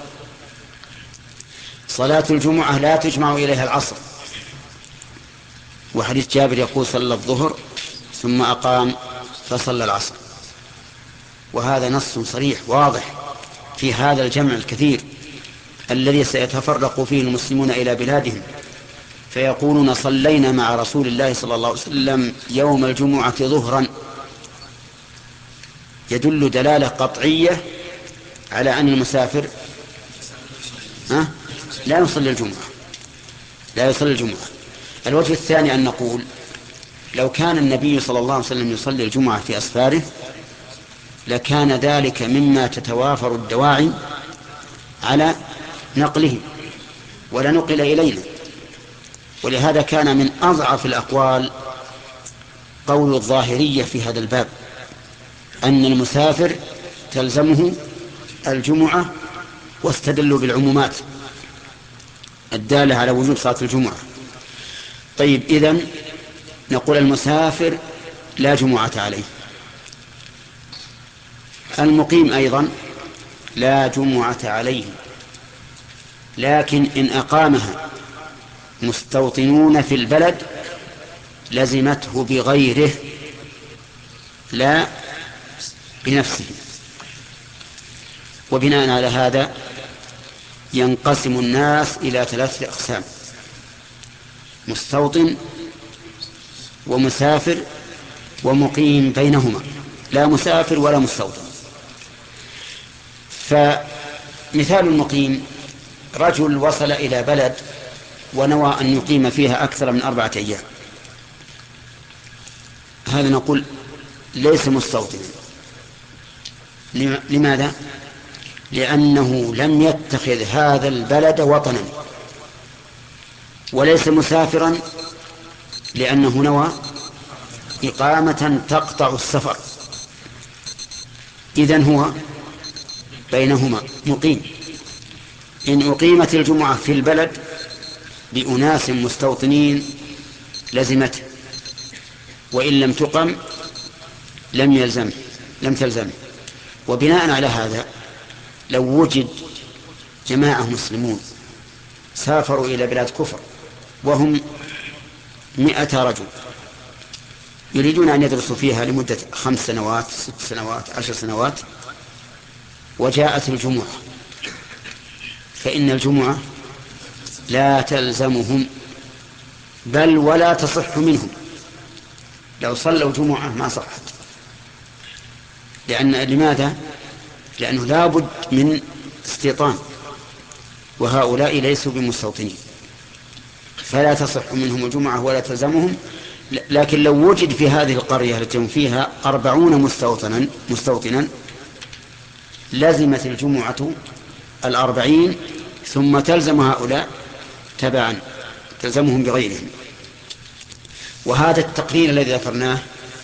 صلاة الجمعة لا تجمع إليها العصر، وحديث جابر يقول صلى الظهر ثم أقام فصلى العصر. وهذا نص صريح واضح في هذا الجمع الكثير الذي سيتفرق فيه المسلمون إلى بلادهم، فيقولون صلينا مع رسول الله صلى الله عليه وسلم يوم الجمعة ظهرا، يدل دلالة قطعية على أن المسافر ها لا يصلي الجمعة لا يصلي الجمعة. الوجه الثاني أن نقول لو كان النبي صلى الله عليه وسلم يصلي الجمعة في أسفاره لكان ذلك مما تتوافر الدواعي على نقله ولا نقل إلينا. ولهذا كان من أضعف الأقوال قول الظاهرية في هذا الباب أن المسافر تلزمه الجمعة، واستدلوا بالعمومات الدالة على وجوب صلاة الجمعة. طيب إذن نقول المسافر لا جمعة عليه. المقيم أيضا لا جمعة عليه، لكن إن أقامها مستوطنون في البلد لزمته بغيره لا بنفسه. وبناء على هذا ينقسم الناس إلى ثلاثة أقسام: مستوطن ومسافر ومقيم بينهما، لا مسافر ولا مستوطن. فمثال المقيم رجل وصل إلى بلد ونوى أن يقيم فيها أكثر من أربعة أيام، هذا نقول ليس مستوطنا. لماذا؟ لأنه لم يتخذ هذا البلد وطنا، وليس مسافرا لأنه نوى إقامة تقطع السفر، إذن هو بينهما مقيم. إن أقيمت الجمعة في البلد بأناس مستوطنين لزمته، وإن لم تقم لم يلزم لم تلزم. وبناء على هذا لو وجد جماعة مسلمون سافروا إلى بلاد كفر وهم مئة رجل يريدون أن يدرسوا فيها لمدة خمس سنوات ست سنوات عشر سنوات، وجاءت الجمعة، فإن الجمعة لا تلزمهم بل ولا تصح منهم. لو صلوا جمعة ما صحت. لأن لماذا؟ لأنه لا بد من استيطان، وهؤلاء ليسوا بمستوطنين، فلا تصح منهم الجمعة ولا تلزمهم. لكن لو وجد في هذه القرية التي هم فيها أربعون مستوطنا مستوطنا لزمت الجمعة الأربعين، ثم تلزم هؤلاء تبعا، تلزمهم بغيرهم. وهذا التقرير الذي ذكرناه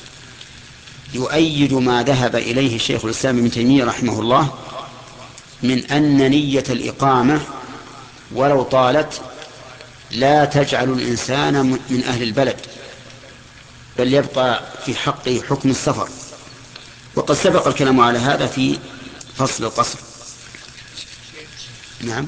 يؤيد ما ذهب إليه الشيخ الإسلام ابن تيمية رحمه الله من أن نية الإقامة ولو طالت لا تجعل الإنسان من أهل البلد، بل يبقى في حقه حكم السفر. وقد سبق الكلام على هذا في فصل القصر. نعم.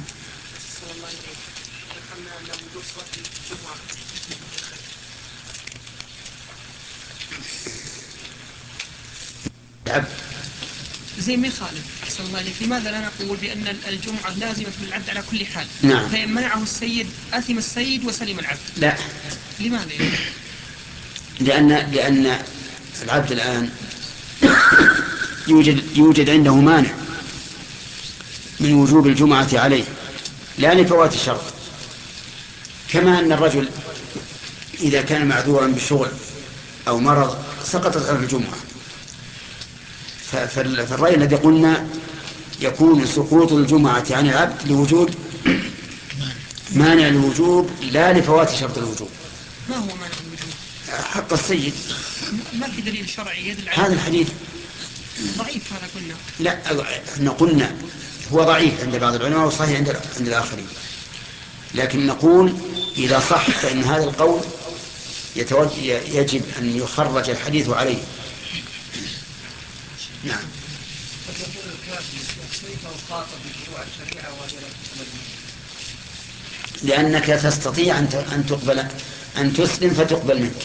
زي ما يخالف أحسن الله عليك، لماذا لا نقول بأن الجمعة لازمة بالعبد على كل حال؟ نعم. فإن منعه السيد أثم السيد وسلم العبد. لا. لماذا؟ لأن لأن العبد الآن يوجد يوجد عنده مانع من وجوب الجمعة عليه لا لفوات الشرط، كما أن الرجل إذا كان معذورا بشغل أو مرض سقطت عنه الجمعة. فالرأي الذي قلنا يكون سقوط الجمعة عن العبد لوجود مانع الوجوب لا لفوات شرط الوجوب. ما هو مانع الوجوب؟ حق السيد. ما في دليل شرعي يدل على هذا الحديث ضعيف. هذا قلنا لا، احنا قلنا هو ضعيف عند بعض العلماء وصحيح عند عند الآخرين، لكن نقول إذا صح فإن هذا القول يجب أن يخرج الحديث عليه. نعم. لأنك تستطيع أن تقبل أن تسلم فتقبل منك.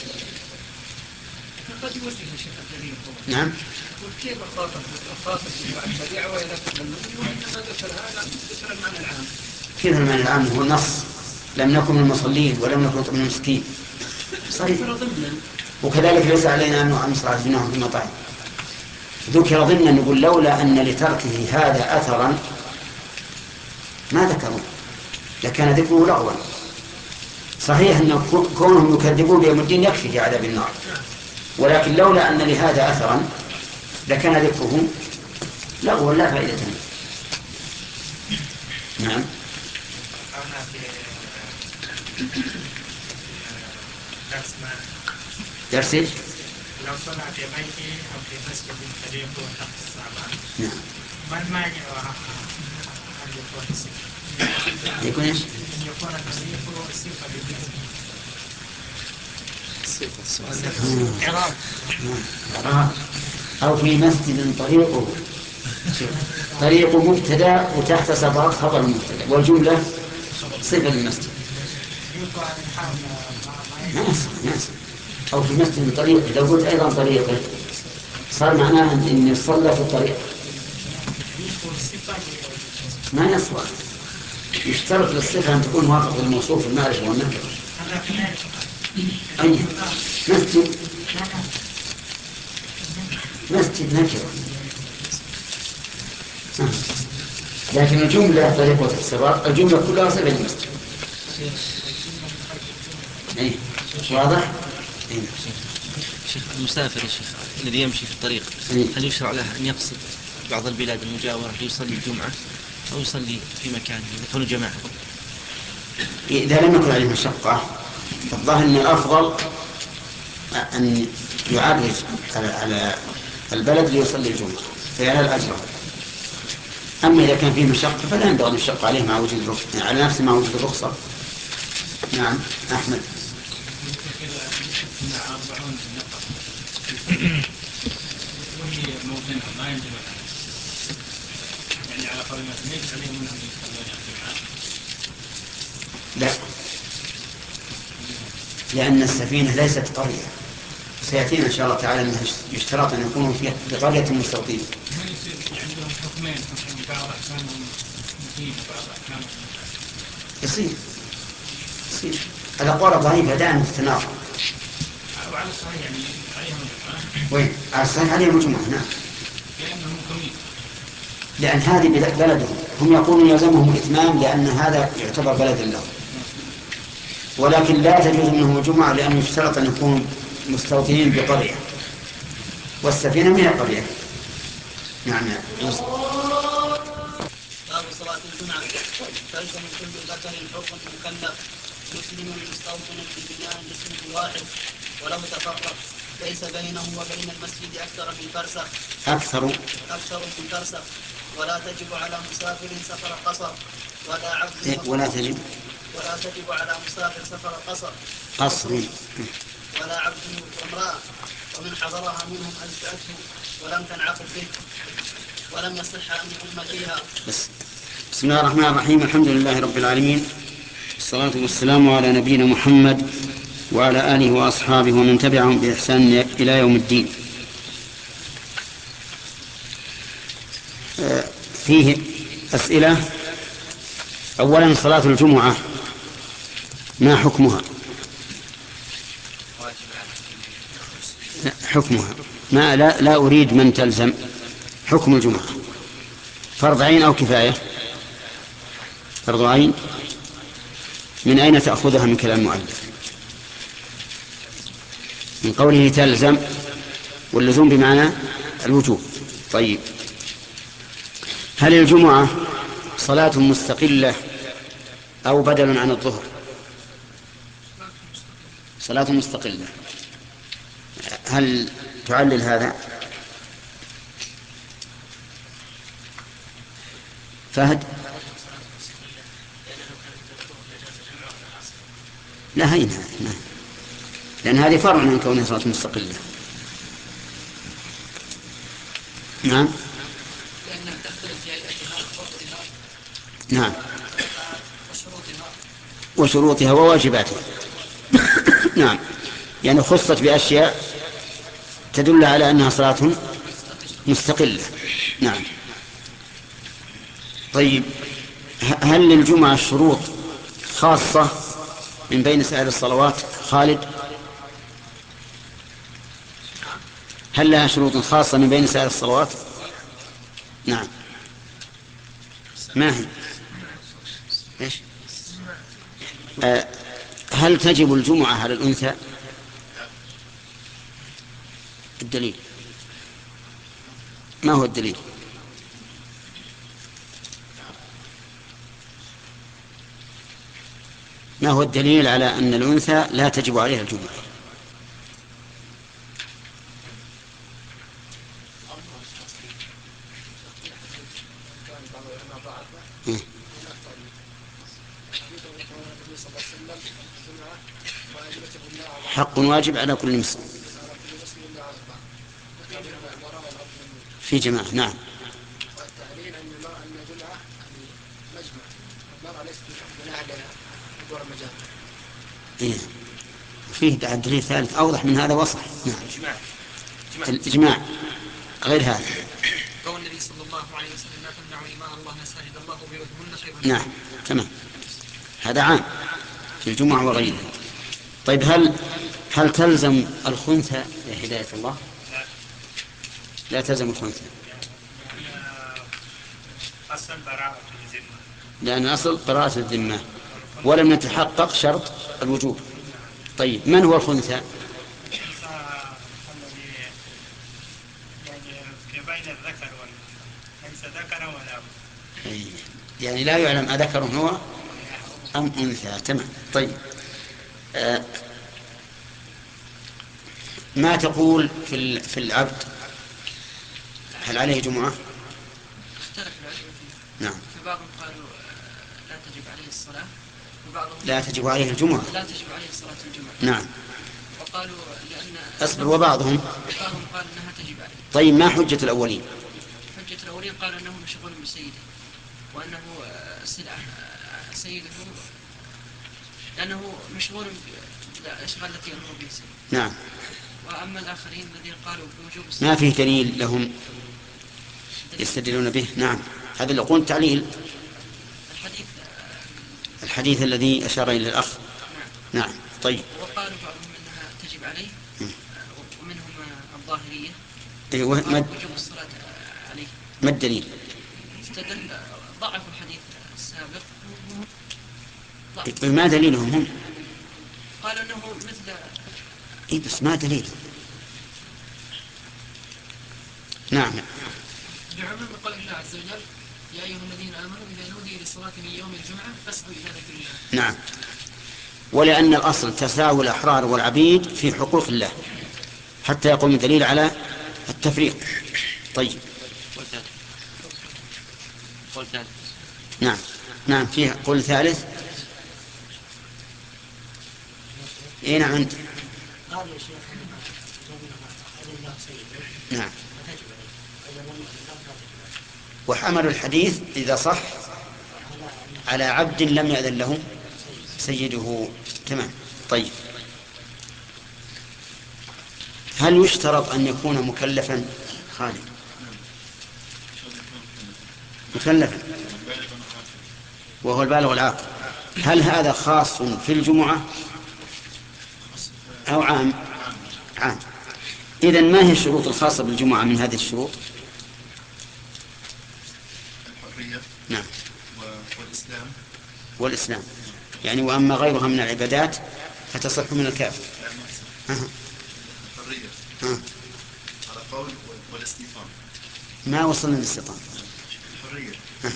نعم. كيف الخاطب الخاطب بالشريعة وإذا تقبل منك؟ وإنما ذكر هذا ذكر المعنى العام. كيف المعنى العام؟ هو النص لم نكن من المصلين ولم نكن من المسكين. صحيح. وكذلك ليس علينا أن نعم صلاة بينهم في مطاعم. ذكر ضمن نقول لولا أن لتركه هذا أثرا ما ذكروا لكان ذكره لغوا. صحيح أن كونهم يكذبون بيوم الدين يكفي في عذاب النار، ولكن لولا أن لهذا أثرا لكان ذكره لغوا لا فائدة منه. نعم. درس ايش؟ لو صلى في بيته أو في مسجد طريق وتحت الصعبان. نعم. ما المانع أن يكون الصفة؟ يكون ايش؟ أن يكون الطريق صفة بالجسم. إعراب. إعراب. أو في مسجد طريقه طريق مبتدأ وتحت صفات خبر مبتدأ والجملة صفة للمسجد. ناس ناس. أو في مسجد طريق إذا قلت أيضا طريقه صار معناه أن يصلى في الطريق ما يصلى. يشترط للصفة أن تكون موافقة للموصوف المعرفة والنكرة. أي مسجد مسجد نكرة لكن الجملة طريق وتحت الجملة كلها صفة للمسجد. أي واضح؟ شيخ المسافر يا شيخ الذي يمشي في الطريق هل يشرع له أن يقصد بعض البلاد المجاورة ليصلي الجمعة أو يصلي في مكان يكون جماعة؟ إذا لم يكن عليه مشقة الظاهر أن الأفضل أن يعرج على البلد ليصلي الجمعة فينال الأجر. أما إذا كان فيه مشقة فلا ينبغي أن يشق عليه مع وجود الرخصة يعني على نفسه مع وجود الرخصة. نعم أحمد. وهي موطنها ما ينجب يعني على قول ما ليس عليهم انهم يصلون الجمعه. لا لأن السفينة ليست قرية سيأتينا إن شاء الله تعالى أنها يشترط أن يكونوا فيها بقرية مستوطنين. ما يصير عندهم حكمين حكم بعض أحكامهم مفيد وبعض أحكامهم يصير يصير الأقوال ضعيفة دائما تتناقض. وعلى الصحيح يعني عليهم الجمعة. وين؟ على الصحيح عليهم الجمعة. نعم. لأنهم قويين. لأن هذه بلدهم هم يقولون يلزمهم الإتمام لأن هذا يعتبر بلد لهم. ولكن لا تجوز منهم الجمعة لأنه يشترط أن يكونوا مستوطنين بقرية والسفينة من قرية. نعم يا يوسف. باب صلاة الجمعة تلزم كل ذكر حكم مكلف مسلم مستوطن ببناء جسمه واحد ولو تفرق ليس بينه وبين المسجد أكثر من فرسخ أكثر أكثر من فرسخ ولا تجب على مسافر سفر قصر ولا عبد ولا تجب ولا تجب على مسافر سفر قصر قصر ولا عبد وامرأة ومن حضرها منهم أجزأته ولم تنعقد به ولم يصح أن يقوم فيها. بس. بسم الله الرحمن الرحيم الحمد لله رب العالمين والصلاة والسلام على نبينا محمد وعلى آله وأصحابه ومن تبعهم بإحسان إلى يوم الدين. فيه أسئلة. أولا صلاة الجمعة ما حكمها؟ حكمها ما لا, لا أريد من تلزم. حكم الجمعة فرض عين أو كفاية؟ فرض عين. من أين تأخذها من كلام المؤلف؟ من قوله تلزم واللزوم بمعنى الوجوب. طيب هل الجمعة صلاة مستقلة أو بدل عن الظهر؟ صلاة مستقلة. هل تعلل هذا؟ فهد. لا هين هذا لأن هذه فرع من كونها صلاة مستقلة. نعم لأنها تختلف في هيئتها ووقتها. نعم وشروطها وشروطها وواجباتها. نعم يعني خصت بأشياء تدل على أنها صلاة مستقلة. نعم. طيب هل للجمعة شروط خاصة من بين سائر الصلوات؟ خالد هل لها شروط خاصة من بين سائر الصلوات؟ نعم. ما هي؟ إيش؟ آه هل تجب الجمعة على الأنثى؟ الدليل ما هو الدليل؟ ما هو الدليل على أن الأنثى لا تجب عليها الجمعة؟ حق واجب على كل مسلم في جماعة. نعم. والتعليل أن المرأة أن الجمعة مجمع، المرأة ليست من أهلها دور المجامع. إيه. فيه بعد دليل ثالث أوضح من هذا وصح. نعم. الإجماع غير هذا. قول النبي صلى الله عليه وسلم لا تمنعوا إماء الله مساجد الله بيوتهن خير. نعم تمام. هذا عام في الجمعة وغيرها. طيب هل هل تلزم الخنثى هداية الله؟ لا تلزم الخنثى. أصل براءة الذمة. لأن أصل براءة الذمة ولم يتحقق شرط الوجوب. طيب من هو الخنثى؟ الذي يعني في بين الذكر والأنثى ذكر ولا يعني لا يعلم أذكر هو أم أنثى. تمام. طيب آه ما تقول في في العبد؟ هل عليه جمعة؟ اختلف العلماء فيه. نعم. فبعضهم قالوا لا تجب عليه الصلاة وبعضهم لا تجب عليه الجمعة. لا تجب عليه صلاة الجمعة. نعم. وقالوا لأن أصبر وبعضهم بعضهم قال أنها تجب عليه. طيب ما حجة الأولين؟ حجة الأولين قال أنه مشغول بسيده وأنه سلعة سيده لأنه مشغول بالأشغال التي يأمر بها سيده. نعم. وأما الآخرين الذين قالوا بوجوب ما فيه دليل لهم يستدلون به. نعم. هذا اللي يقول تعليل الحديث الحديث الذي أشار إلى الأخ. نعم. نعم. طيب. وقالوا بعضهم أنها تجب عليه ومنهم الظاهرية أيوة. ما وجوب الصلاة عليه. ما الدليل؟ استدل ضعف الحديث السابق. ضعف. ما دليلهم هم؟ قالوا أنه مثل إيه بس ما دليل. نعم. بعموم قول الله عز وجل يا أيها الذين آمنوا إذا نودي للصلاة من يوم الجمعة فاسعوا إلى ذكر الله. نعم. ولأن الأصل تساوي الأحرار والعبيد في حقوق الله حتى يقوم الدليل على التفريق. طيب. قول ثالث. نعم. نعم فيه قول ثالث. اي نعم انت. قال يا شيخ الله سيده. نعم. وحمل الحديث إذا صح على عبد لم يأذن له سيده. تمام. طيب هل يشترط أن يكون مكلفا؟ خالد مكلفا وهو البالغ العاقل. هل هذا خاص في الجمعة أو عام؟ عام. إذن ما هي الشروط الخاصة بالجمعة من هذه الشروط؟ الحرية. نعم. والإسلام. والإسلام يعني وأما غيرها من العبادات فتصح من الكافر. الحرية على قول والاستيطان. ما وصلنا للاستيطان. الحرية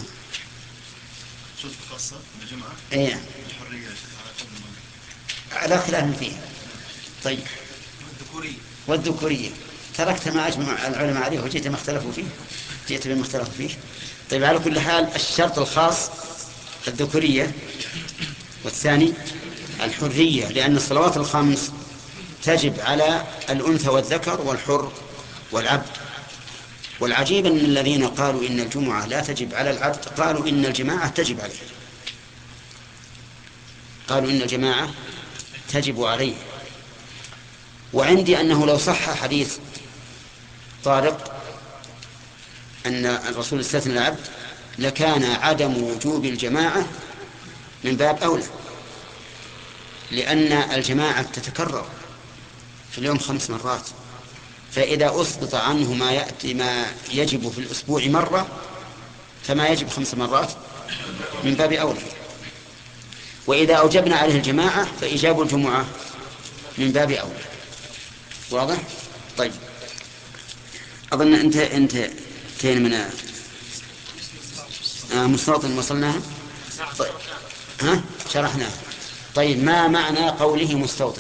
شروط خاصة بالجمعة. ايه الحرية على قول المنطق على خلاف فيها. طيب والذكورية. والذكورية تركت ما أجمع العلماء عليه وجئت ما اختلفوا فيه جئت بما اختلفوا فيه. طيب على كل حال الشرط الخاص الذكورية والثاني الحرية لأن الصلوات الخمس تجب على الأنثى والذكر والحر والعبد. والعجيب أن الذين قالوا إن الجمعة لا تجب على العبد قالوا إن الجماعة تجب عليه. قالوا إن الجماعة تجب عليه. وعندي أنه لو صح حديث طارق أن الرسول استثنى العبد لكان عدم وجوب الجماعة من باب أولى لأن الجماعة تتكرر في اليوم خمس مرات فإذا أسقط عنه ما يأتي ما يجب في الأسبوع مرة فما يجب خمس مرات من باب أولى. وإذا أوجبنا عليه الجماعة فإيجاب الجمعة من باب أولى. واضح؟ طيب أظن أنت أنت كين من آه مستوطن وصلناها. طيب. ها شرحناه. طيب ما معنى قوله مستوطن؟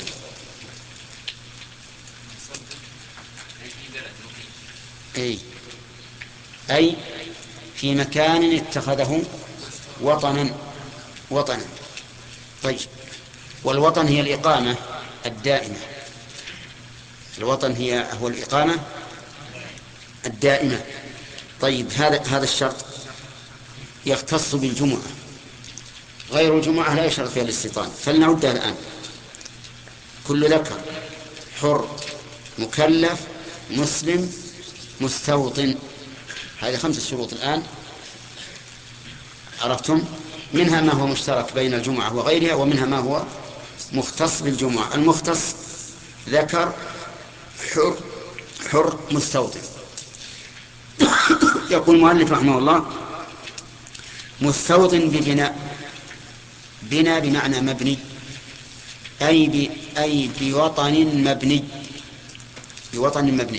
أي أي في مكان اتخذه وطنا وطنا. طيب والوطن هي الإقامة الدائمة. الوطن هي هو الإقامة الدائمة. طيب هذا هذا الشرط يختص بالجمعة، غير الجمعة لا يشرط فيها الاستيطان. فلنعدها الآن: كل ذكر حر مكلف مسلم مستوطن. هذه خمسة شروط الآن عرفتم؟ منها ما هو مشترك بين الجمعة وغيرها، ومنها ما هو مختص بالجمعة. المختص ذكر حر حر مستوطن. يقول المؤلف رحمه الله: مستوطن ببناء. بناء بمعنى مبني، أي ب... أي بوطن مبني. بوطن مبني.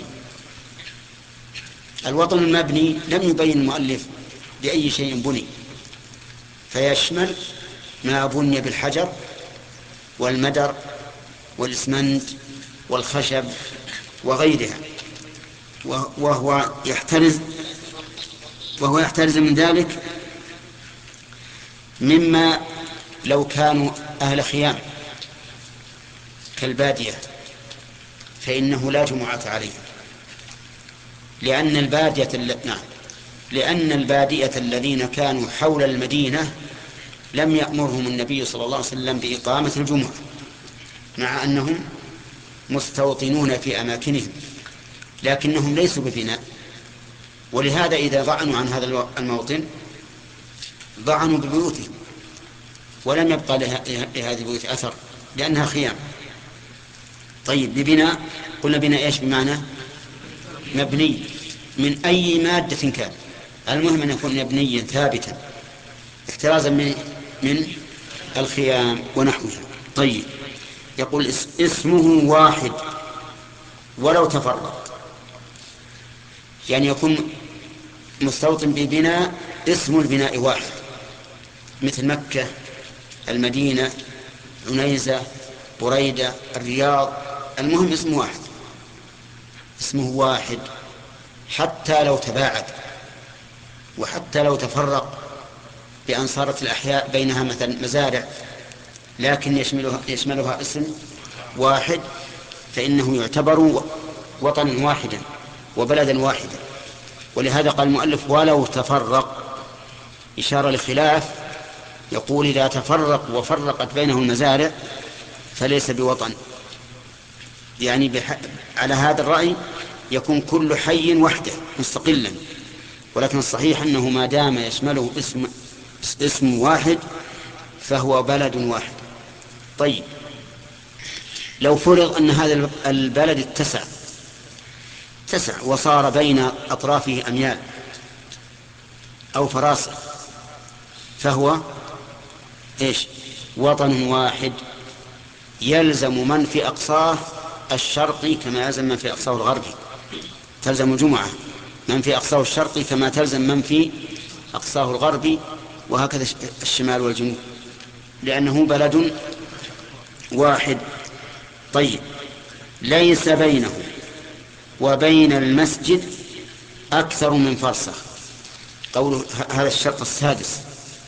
الوطن المبني لم يبين المؤلف بأي شيء بني، فيشمل ما بني بالحجر والمدر والإسمنت والخشب وغيرها، وهو يحترز وهو يحترز من ذلك مما لو كانوا أهل خيام كالبادية فإنه لا جمعة عليهم، لأن البادية الل... نعم لأن البادية الذين كانوا حول المدينة لم يأمرهم النبي صلى الله عليه وسلم بإقامة الجمعة، مع أنهم مستوطنون في أماكنهم، لكنهم ليسوا ببناء. ولهذا إذا ضعنوا عن هذا الموطن ضعنوا ببيوتهم، ولم يبقى لهذه البيوت أثر لأنها خيام. طيب ببناء، قلنا بناء إيش بمعنى مبني من أي مادة كان، المهم أن يكون مبنيا ثابتا احترازا من من الخيام ونحوها. طيب يقول اسمه واحد ولو تفرق، يعني يكون مستوطن ببناء اسم البناء واحد، مثل مكة، المدينة، عنيزة، بريدة، الرياض، المهم اسمه واحد. اسمه واحد حتى لو تباعد، وحتى لو تفرق بأن صارت الأحياء بينها مثلا مزارع، لكن يشملها, يشملها اسم واحد، فإنه يعتبر وطنا واحدا وبلدا واحدا. ولهذا قال المؤلف ولو تفرق، إشارة لخلاف. يقول إذا تفرق وفرقت بينه المزارع فليس بوطن، يعني بح... على هذا الرأي يكون كل حي وحده مستقلا، ولكن الصحيح أنه ما دام يشمله اسم اسم واحد فهو بلد واحد. طيب لو فرض أن هذا البلد اتسع اتسع وصار بين أطرافه أميال أو فراسخ، فهو إيش وطن واحد، يلزم من في أقصاه الشرقي كما يلزم من في أقصاه الغربي. تلزم الجمعة من في أقصاه الشرقي كما تلزم من في أقصاه الغربي، وهكذا الشمال والجنوب، لأنه بلد واحد. طيب ليس بينه وبين المسجد أكثر من فرسخ. قول هذا الشرط السادس،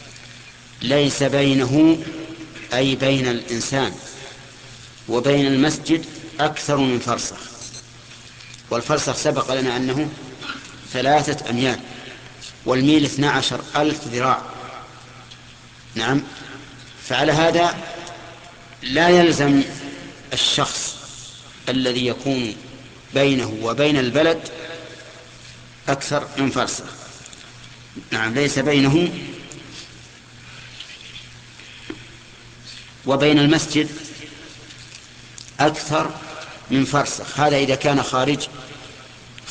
ليس بينه أي بين الإنسان وبين المسجد أكثر من فرسخ. والفرسخ سبق لنا أنه ثلاثة أميال، والميل اثنا عشر ألف ذراع. نعم، فعلى هذا لا يلزم الشخص الذي يكون بينه وبين البلد أكثر من فرسخ. نعم، ليس بينه وبين المسجد أكثر من فرسخ، هذا إذا كان خارج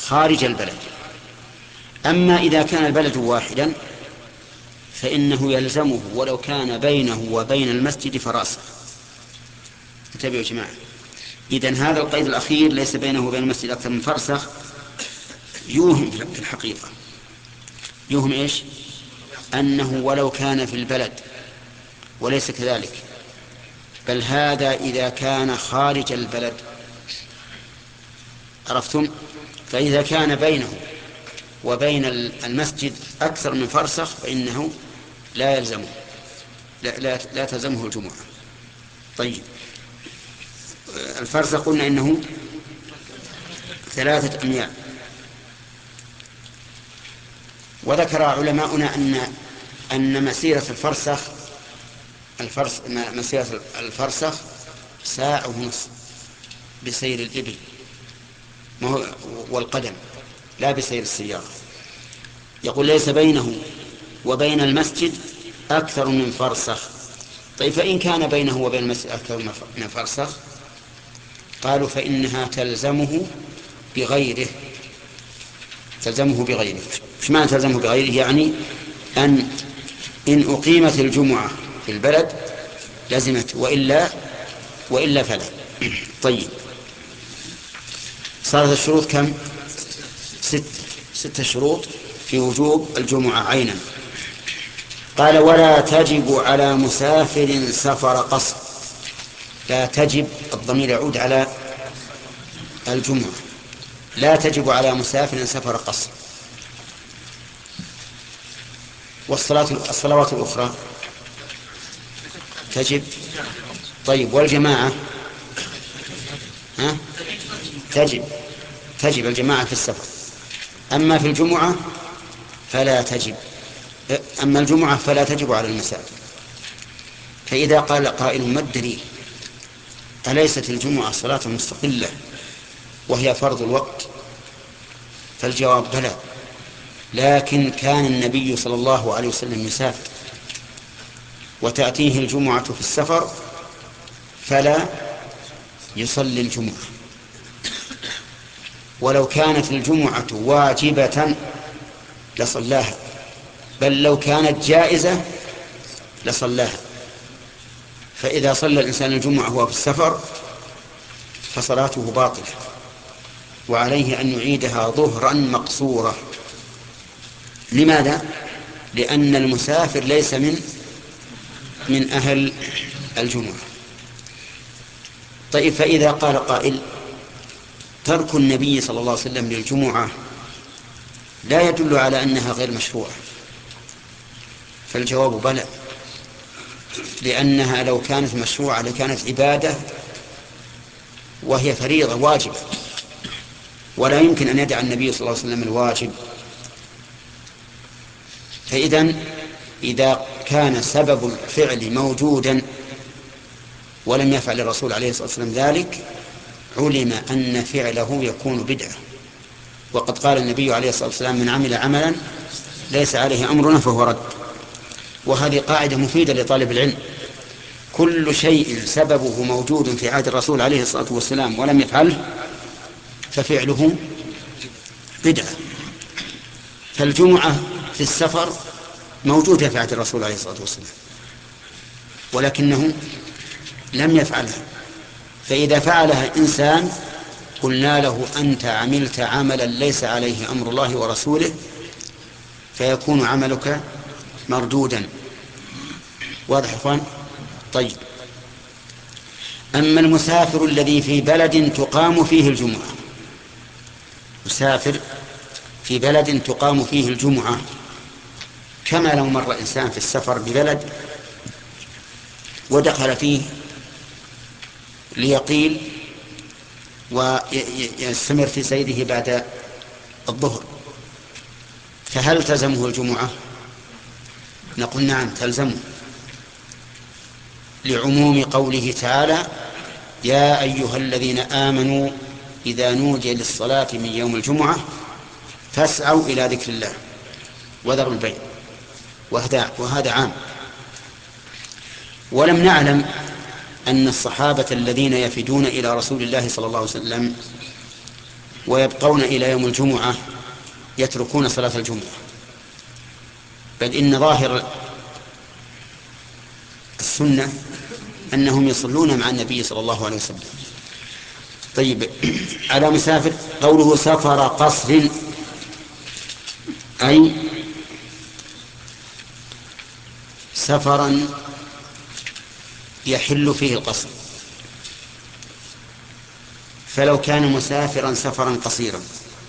خارج البلد. أما إذا كان البلد واحدا فإنه يلزمه ولو كان بينه وبين المسجد فراسخ. انتبهوا يا جماعة، إذن هذا القيد الأخير ليس بينه وبين المسجد أكثر من فرسخ يوهم في الحقيقة، يوهم إيش؟ أنه ولو كان في البلد، وليس كذلك، بل هذا إذا كان خارج البلد. عرفتم؟ فإذا كان بينه وبين المسجد أكثر من فرسخ فإنه لا يلزمه، لا, لا, لا تلزمه الجمعة. طيب، الفرسخ قلنا إنه ثلاثة أميال. وذكر علماؤنا أن أن مسيرة الفرسخ الفرس مسيرة الفرسخ ساعة ونصف بسير الإبل والقدم، لا بسير السيارة. يقول ليس بينه وبين المسجد أكثر من فرسخ. طيب، فإن كان بينه وبين المسجد أكثر من فرسخ قالوا فإنها تلزمه بغيره، تلزمه بغيره. إيش معنى تلزمه بغيره؟ يعني أن إن أقيمت الجمعة في البلد لزمت، وإلا وإلا فلا. طيب، صارت الشروط كم؟ ست ست شروط في وجوب الجمعة عينا. قال: ولا تجب على مسافر سفر قصر. لا تجب، الضمير يعود على الجمعة. لا تجب على مسافر سفر قصر. والصلاة الصلوات الأخرى تجب. طيب، والجماعة ها؟ تجب تجب الجماعة في السفر. أما في الجمعة فلا تجب، أما الجمعة فلا تجب على المسافر. فإذا قال قائل: ما الدليل؟ أليست الجمعة صلاة مستقلة وهي فرض الوقت؟ فالجواب: بلى، لكن كان النبي صلى الله عليه وسلم يسافر وتأتيه الجمعة في السفر فلا يصلي الجمعة، ولو كانت الجمعة واجبة لصلاها، بل لو كانت جائزة لصلاها. فإذا صلى الإنسان الجمعة وهو في السفر فصلاته باطلة، وعليه أن يعيدها ظهرا مقصورة. لماذا؟ لأن المسافر ليس من من أهل الجمعة. طيب، فإذا قال قائل: ترك النبي صلى الله عليه وسلم للجمعة لا يدل على أنها غير مشروعة، فالجواب: بلى، لأنها لو كانت مشروعة لكانت عبادة وهي فريضة واجبة، ولا يمكن أن يدع النبي صلى الله عليه وسلم الواجب. فإذن إذا كان سبب الفعل موجودا ولم يفعل الرسول عليه الصلاة والسلام ذلك علم أن فعله يكون بدعة. وقد قال النبي عليه الصلاة والسلام: من عمل عملا ليس عليه أمرنا فهو رد. وهذه قاعدة مفيدة لطالب العلم: كل شيء سببه موجود في عهد الرسول عليه الصلاة والسلام ولم يفعله ففعله بدعة. فالجمعة في السفر موجودة في عهد الرسول عليه الصلاة والسلام ولكنه لم يفعلها، فإذا فعلها إنسان قلنا له: أنت عملت عملا ليس عليه أمر الله ورسوله، فيكون عملك مردودا. واضح يا إخوان؟ طيب، أما المسافر الذي في بلد تقام فيه الجمعة، مسافر في بلد تقام فيه الجمعة، كما لو مر إنسان في السفر ببلد ودخل فيه ليقيل ويستمر في سيره بعد الظهر، فهل تلزمه الجمعة؟ نقول: نعم تلزمه، لعموم قوله تعالى: يا أيها الذين آمنوا إذا نودي للصلاة من يوم الجمعة فاسعوا إلى ذكر الله وذروا البيع، وهذا عام. ولم نعلم أن الصحابة الذين يفدون إلى رسول الله صلى الله عليه وسلم ويبقون إلى يوم الجمعة يتركون صلاة الجمعة، بل إن ظاهر السنة أنهم يصلون مع النبي صلى الله عليه وسلم. طيب، على مسافر قوله سفر قصر أي سفرا يحل فيه القصر، فلو كان مسافرا سفرا قصيرا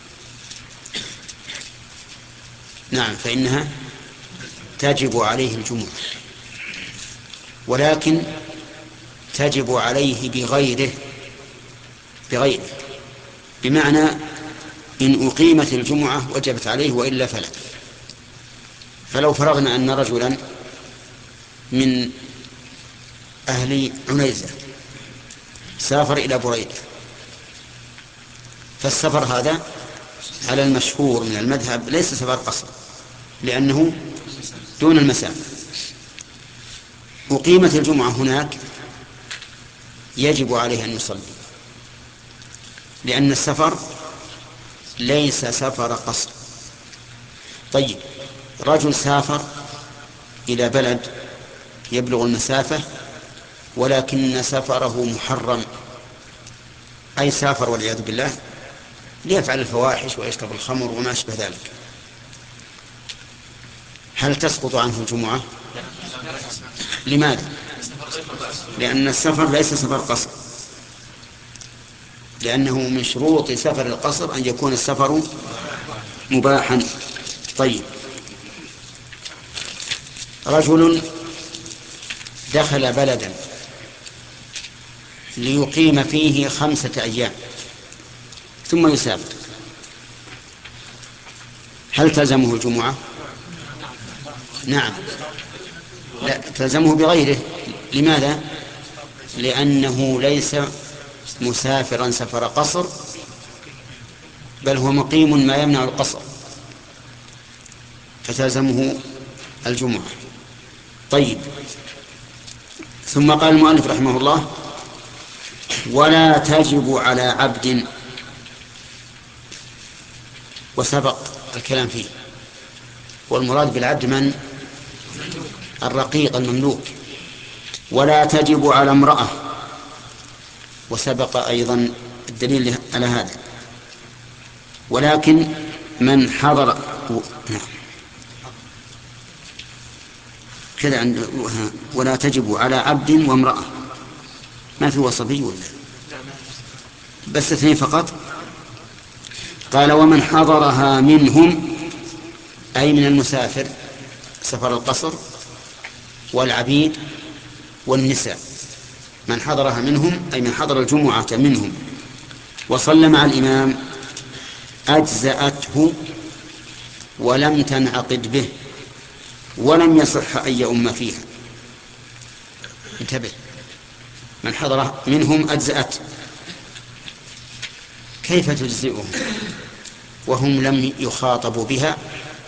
نعم فإنها تجب عليه الجمعة، ولكن تجب عليه بغيره بغيره بمعنى إن أقيمت الجمعة وجبت عليه وإلا فلا. فلو فرضنا أن رجلا من أهل عنيزة سافر إلى بريدة، فالسفر هذا على المشهور من المذهب ليس سفر قصر لأنه دون المسافة. أقيمت الجمعة هناك يجب عليه أن يصلي، لأن السفر ليس سفر قصر. طيب، رجل سافر إلى بلد يبلغ المسافة ولكن سفره محرم، أي سافر والعياذ بالله ليفعل الفواحش ويشرب الخمر وما أشبه ذلك، هل تسقط عنه الجمعة؟ لماذا؟ لأن السفر ليس سفر قصر، لأنه من شروط سفر القصر أن يكون السفر مباحا. طيب، رجل دخل بلدا ليقيم فيه خمسة أيام ثم يسافر، هل تلزمه الجمعة؟ نعم، لا تلزمه بغيره. لماذا؟ لأنه ليس مسافرا سفر قصر، بل هو مقيم ما يمنع القصر، فتلزمه الجمعة. طيب، ثم قال المؤلف رحمه الله: ولا تجب على عبد، وسبق الكلام فيه، والمراد بالعبد من؟ الرقيق المملوك. ولا تجب على امرأة، وسبق أيضا الدليل على هذا. ولكن من حضر كذا عند ولا تجب على عبد وامرأة، ما في وصفي ولا بس اثنين فقط. قال: ومن حضرها منهم، أي من المسافر سفر القصر والعبيد والنساء. من حضرها منهم أي من حضر الجمعة منهم وصلى مع الإمام أجزأته ولم تنعقد به ولم يصح أن يؤم فيها. انتبه، من حضر منهم أجزأت، كيف تجزئهم وهم لم يخاطبوا بها؟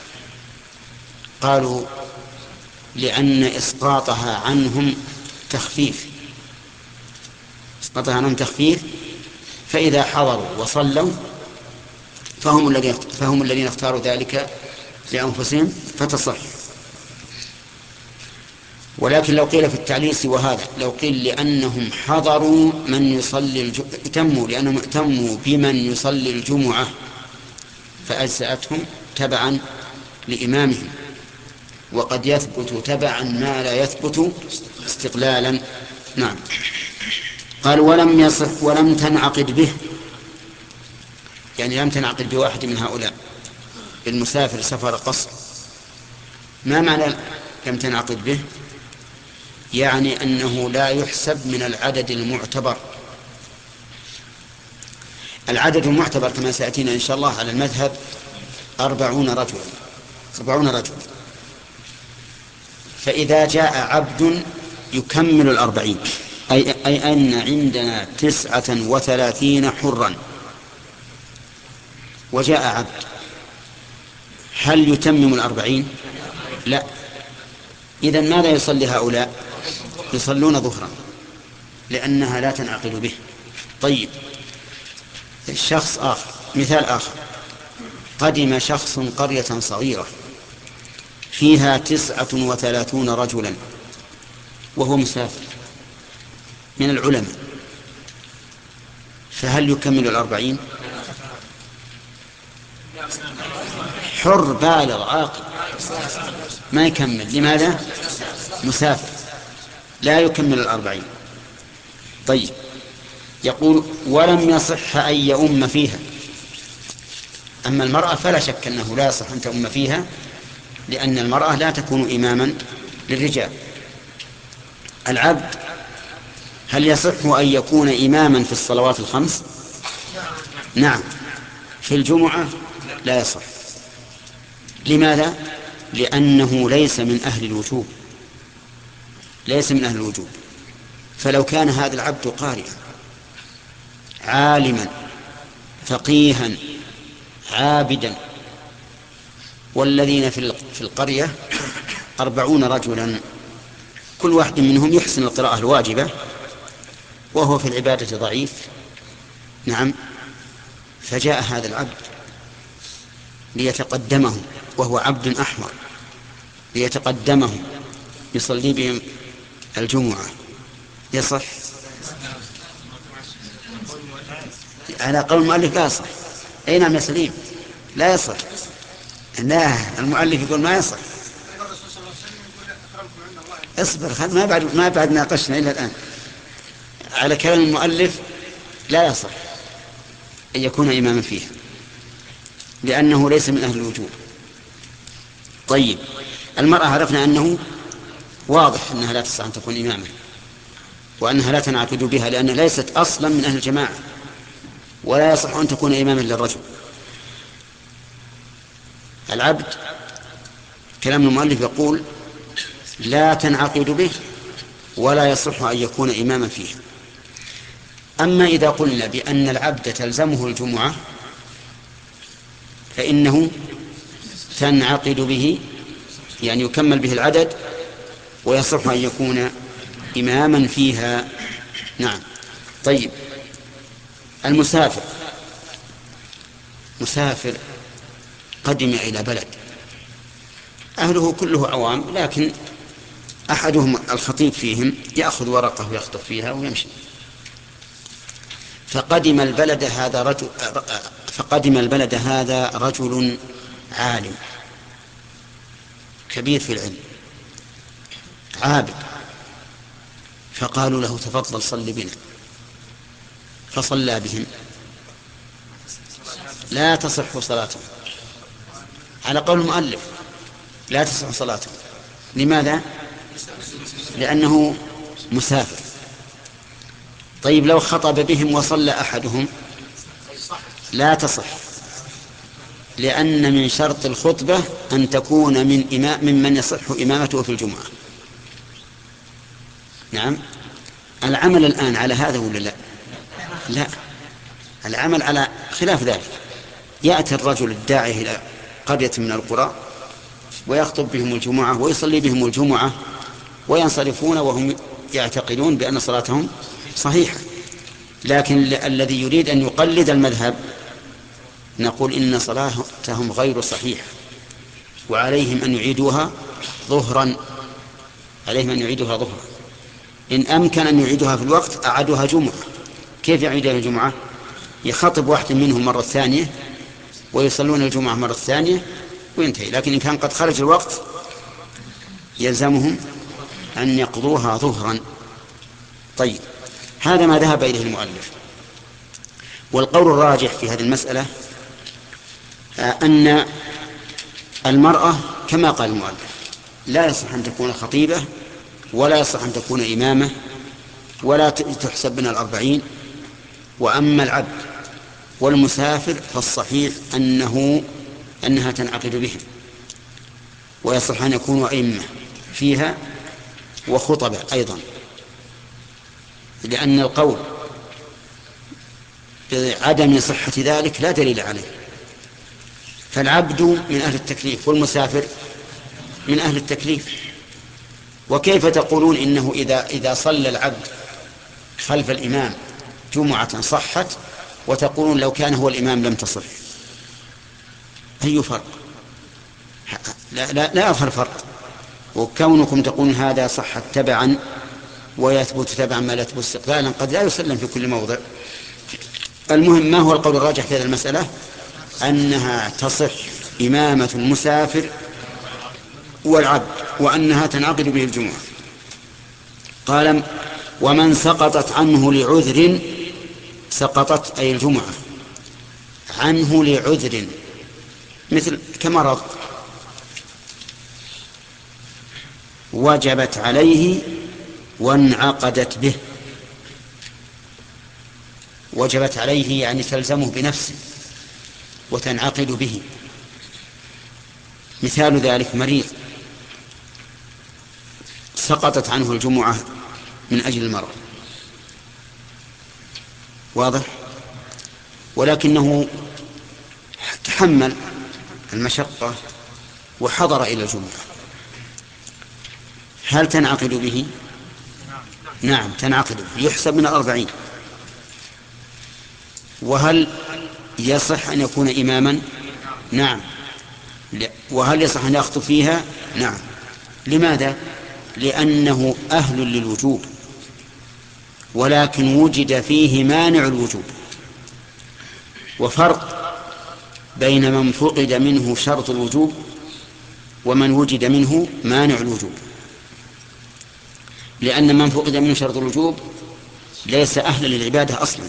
قالوا: لأن إسقاطها عنهم تخفيف إسقاطها عنهم تخفيف فإذا حضروا وصلوا فهم الذين فهم الذين اختاروا ذلك لأنفسهم فتصح. ولكن لو قيل في التعليل سوى هذا، لو قيل لأنهم حضروا من يصلي الجمعة، اتموا لأنهم اتموا بمن يصلي الجمعة فأجزأتهم تبعا لإمامهم، وقد يثبت تبعا ما لا يثبت استقلالا. نعم. قال: ولم يصح ولم تنعقد به، يعني لم تنعقد بواحد من هؤلاء المسافر سفر قصر. ما معنى لم تنعقد به؟ يعني أنه لا يحسب من العدد المعتبر. العدد المعتبر كما سيأتينا إن شاء الله على المذهب أربعون رجلا أربعون رجلا فإذا جاء عبد يكمل الأربعين، أي, أي أن عندنا تسعة وثلاثين حرا وجاء عبد، هل يتمم الأربعين؟ لا. إذن ماذا يصلي هؤلاء؟ يصلون ظهرا لأنها لا تنعقد به. طيب، الشخص آخر مثال آخر: قدم شخص قرية صغيرة فيها تسعة وثلاثون رجلا وهو مسافر من العلماء، فهل يكمل الأربعين؟ حر بالغ عاقل ما يكمل. لماذا؟ مسافر لا يكمل الأربعين. طيب، يقول: ولم يصح أن يؤم فيها. أما المرأة فلا شك أنه لا يصح أن تؤم فيها، لأن المرأة لا تكون إماما للرجال. العبد هل يصح أن يكون إماما في الصلوات الخمس؟ نعم. في الجمعة لا يصح. لماذا؟ لأنه ليس من أهل الوجوب، ليس من أهل الوجوب. فلو كان هذا العبد قارئا عالما فقيها عابدا، والذين في القرية أربعون رجلا كل واحد منهم يحسن القراءة الواجبة وهو في العبادة ضعيف، نعم، فجاء هذا العبد ليتقدمه وهو عبد أحمر، ليتقدمه يصلي بهم الجمعة، يصح؟ على قول المؤلف لا يصح. أي نعم يا سليم، لا يصح. لا، المؤلف يقول ما يصح. اصبر، خل ما بعد ما بعد ناقشنا إلى الآن. على كلام المؤلف لا يصح أن يكون إماما فيها، لأنه ليس من أهل الوجوب. طيب، المرأة عرفنا أنه واضح أنها لا تصح أن تكون إماما، وأنها لا تنعقد بها لأنها ليست أصلا من أهل الجماعة، ولا يصح أن تكون إماما للرجل. العبد كلام المؤلف يقول لا تنعقد به ولا يصح أن يكون إماما فيه. أما إذا قلنا بأن العبد تلزمه الجمعة فإنه تنعقد به، يعني يكمل به العدد ويصح أن يكون إماما فيها. نعم. طيب، المسافر مسافر قدم إلى بلد أهله كله عوام، لكن أحدهم الخطيب فيهم يأخذ ورقة ويخطب فيها ويمشي. فقدم البلد هذا رجل فقدم البلد هذا رجل عالم كبير في العلم عابد، فقالوا له تفضل صل بنا، فصلى بهم. لا تصح صلاته على قول المؤلف، لا تصح صلاته. لماذا؟ لأنه مسافر. طيب، لو خطب بهم وصلى أحدهم لا تصح، لأن من شرط الخطبة أن تكون من إمام ممن يصح إمامته في الجمعة. نعم. العمل الآن على هذا ولا لا؟ لا، العمل على خلاف ذلك. يأتي الرجل الداعي إلى قرية من القرى ويخطب بهم الجمعة ويصلي بهم الجمعة وينصرفون وهم يعتقدون بأن صلاتهم صحيحة. لكن الذي يريد أن يقلد المذهب نقول إن صلاتهم غير صحيحة وعليهم أن يعيدوها ظهرا عليهم أن يعيدوها ظهرا إن أمكن أن يعيدوها في الوقت أعادوها جمعة. كيف يعيدها الجمعة؟ يخاطب واحد منهم مرة ثانية ويصلون الجمعة مرة ثانية وينتهي. لكن إن كان قد خرج الوقت يلزمهم أن يقضوها ظهرا. طيب، هذا ما ذهب إليه المؤلف. والقول الراجح في هذه المسألة أن المرأة كما قال المؤلف لا يصح أن تكون خطيبة ولا يصح أن تكون إمامة ولا تحسب من الأربعين. وأما العبد والمسافر فالصحيح أنه أنها تنعقد بهم ويصح أن يكونوا أئمة فيها وخطبة أيضا، لأن القول بعدم صحة ذلك لا دليل عليه. فالعبد من أهل التكليف والمسافر من أهل التكليف. وكيف تقولون إنه إذا إذا صلى العبد خلف الإمام جمعة صحت وتقولون لو كان هو الإمام لم تصح. أي فرق؟ لا, لا, لا أظهر فرق. وكونكم تقولون هذا صح تبعا ويثبت تبعا ما لا يثبت استقلالا قد لا يسلم في كل موضع. المهم ما هو القول الراجح في هذه المسألة؟ أنها تصح إمامة المسافر والعبد وأنها تنعقد به الجمعة. قال ومن سقطت عنه لعذر، سقطت أي الجمعة عنه لعذر مثل كمرض وجبت عليه وانعقدت به. وجبت عليه يعني تلزمه بنفسه وتنعقد به. مثال ذلك مريض سقطت عنه الجمعة من أجل المرض، واضح، ولكنه تحمل المشقة وحضر إلى الجمعة، هل تنعقد به؟ نعم تنعقد به، يحسب من الأربعين. وهل يصح أن يكون إماما؟ نعم. وهل يصح أن يخطب فيها؟ نعم. لماذا؟ لأنه أهل للوجوب، ولكن وجد فيه مانع الوجوب. وفرق بين من فقد منه شرط الوجوب ومن وجد منه مانع الوجوب. لأن من فقد منه شرط الوجوب ليس أهلا للعبادة أصلا،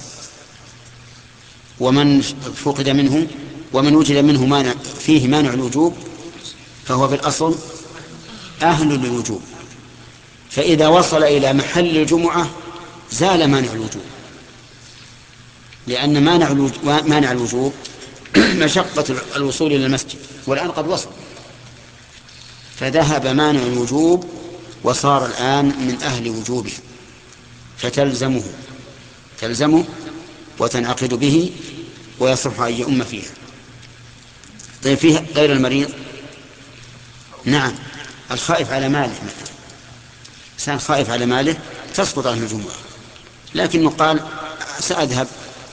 ومن فقد منه ومن وجد منه مانع فيه مانع الوجوب فهو في الأصل أهل للوجوب. فإذا وصل إلى محل الجمعة زال مانع الوجوب، لأن مانع الوجوب, مانع الوجوب مشقة الوصول إلى المسجد، والآن قد وصل، فذهب مانع الوجوب وصار الآن من أهل وجوبه، فتلزمه تلزمه وتنعقد به ويصح أن يؤم فيها. طيب فيه غير المريض؟ نعم، الخائف على ماله مثلا، إنسان خائف على ماله تسقط عنه الجمعة، لكنه قال سأذهب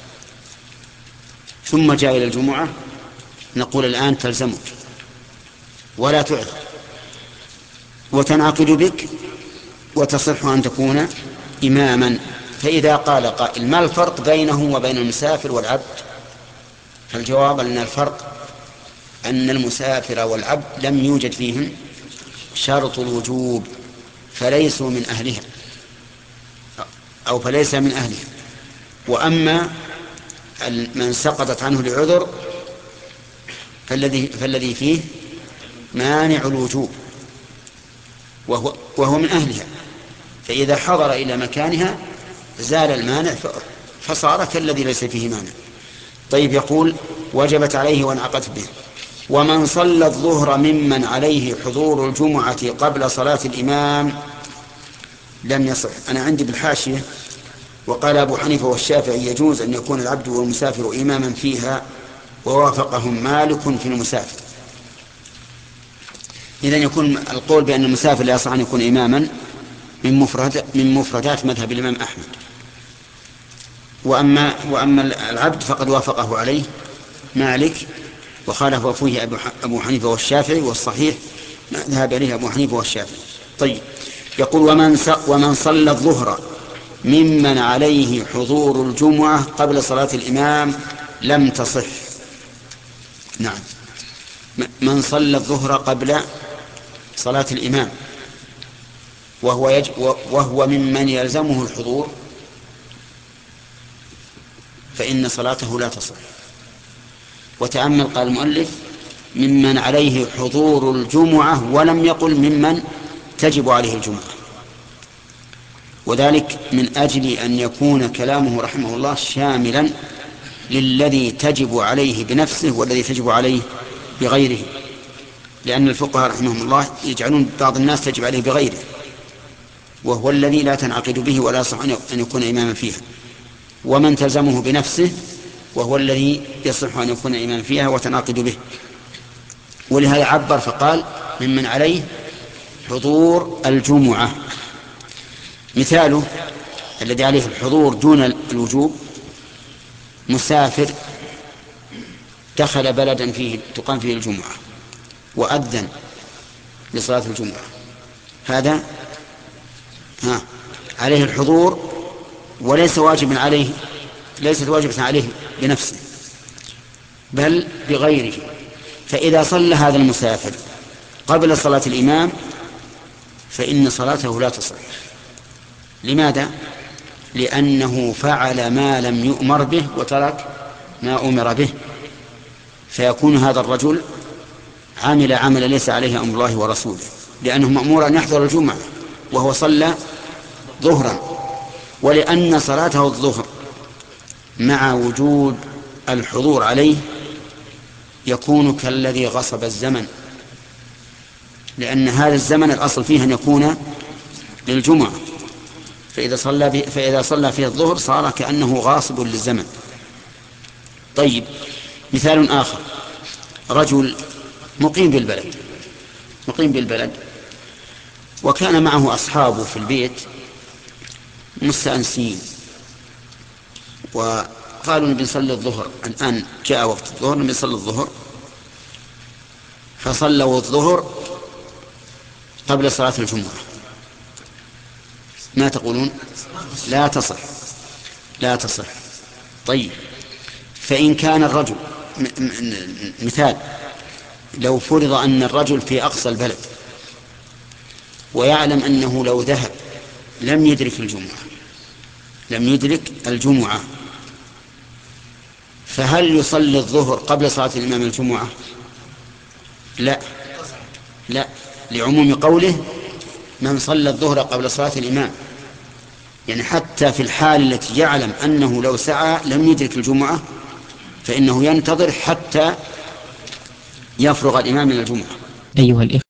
ثم جاء إلى الجمعة، نقول الآن تلزمك ولا تعذر وتنعقد بك وتصح أن تكون إماما. فإذا قال قائل ما الفرق بينه وبين المسافر والعبد؟ فالجواب أن الفرق أن المسافر والعبد لم يوجد فيهم شرط الوجوب فليسوا من أهلها أو فليس من أهلها. وأما من سقطت عنه لعذر فالذي, فالذي فيه مانع الوجوب وهو, وهو من أهلها، فإذا حضر إلى مكانها زال المانع فصار كالذي ليس فيه مانع. طيب يقول وجبت عليه وانعقدت به. ومن صلى الظهر ممن عليه حضور الجمعة قبل صلاة الإمام لم يصح. أنا عندي بالحاشية وقال أبو حنيفة والشافعي يجوز أن يكون العبد والمسافر إماما فيها ووافقهم مالك في المسافر. إذن يكون القول بأن المسافر لا يصح أن يكون إماما من مفردات, من مفردات مذهب الإمام أحمد. وأما, وأما العبد فقد وافقه عليه مالك وخالف فيه أبو حنيفة والشافعي، والصحيح ما ذهب إليه أبو حنيفة والشافعي. طيب يقول ومن, ومن صلى الظهر ممن عليه حضور الجمعة قبل صلاة الإمام لم تصح. نعم، من صلى الظهر قبل صلاة الإمام وهو, يج... وهو ممن يلزمه الحضور فإن صلاته لا تصح. وتأمل قال المؤلف ممن عليه حضور الجمعة ولم يقل ممن تجب عليه الجمعة، وذلك من أجل أن يكون كلامه رحمه الله شاملا للذي تجب عليه بنفسه والذي تجب عليه بغيره، لأن الفقهاء رحمهم الله يجعلون بعض الناس تجب عليه بغيره وهو الذي لا تنعقد به ولا يصح أن يكون إماما فيها، ومن تلزمه بنفسه وهو الذي يصح أن يكون إماما فيها وتنعقد به. ولهذا عبر فقال ممن عليه حضور الجمعة. مثاله الذي عليه الحضور دون الوجوب مسافر دخل بلدا فيه تقام فيه الجمعة وأذن لصلاة الجمعة، هذا ها عليه الحضور وليس واجبا عليه، ليست واجبة عليه بنفسه بل بغيره. فإذا صلى هذا المسافر قبل صلاة الإمام فإن صلاته لا تصح. لماذا؟ لأنه فعل ما لم يؤمر به وترك ما أمر به، فيكون هذا الرجل عمل عمل ليس عليه أمر الله ورسوله، لأنه مأمور أن يحضر الجمعة وهو صلى ظهرا، ولأن صلاته الظهر مع وجود الحضور عليه يكون كالذي غصب الزمن، لأن هذا الزمن الأصل فيه أن يكون للجمعة، فإذا صلى, فإذا صلى فيه الظهر صار كأنه غاصب للزمن. طيب، مثال آخر، رجل مقيم بالبلد مقيم بالبلد وكان معه أصحابه في البيت مستأنسين، وقالوا نبي نصلي الظهر، الآن جاء وقت الظهر نبي نصلي الظهر، فصلوا الظهر قبل صلاة الجمعة. ما تقولون؟ لا تصح لا تصح. طيب، فإن كان الرجل مثال، لو فرض أن الرجل في أقصى البلد ويعلم أنه لو ذهب لم يدرك الجمعة لم يدرك الجمعة فهل يصلي الظهر قبل صلاة الإمام الجمعة؟ لا لا لعموم قوله من صلى الظهر قبل صلاة الإمام، يعني حتى في الحال التي يعلم أنه لو سعى لم يدرك الجمعة فإنه ينتظر حتى يفرغ الإمام من الجمعة. أيها الإخوة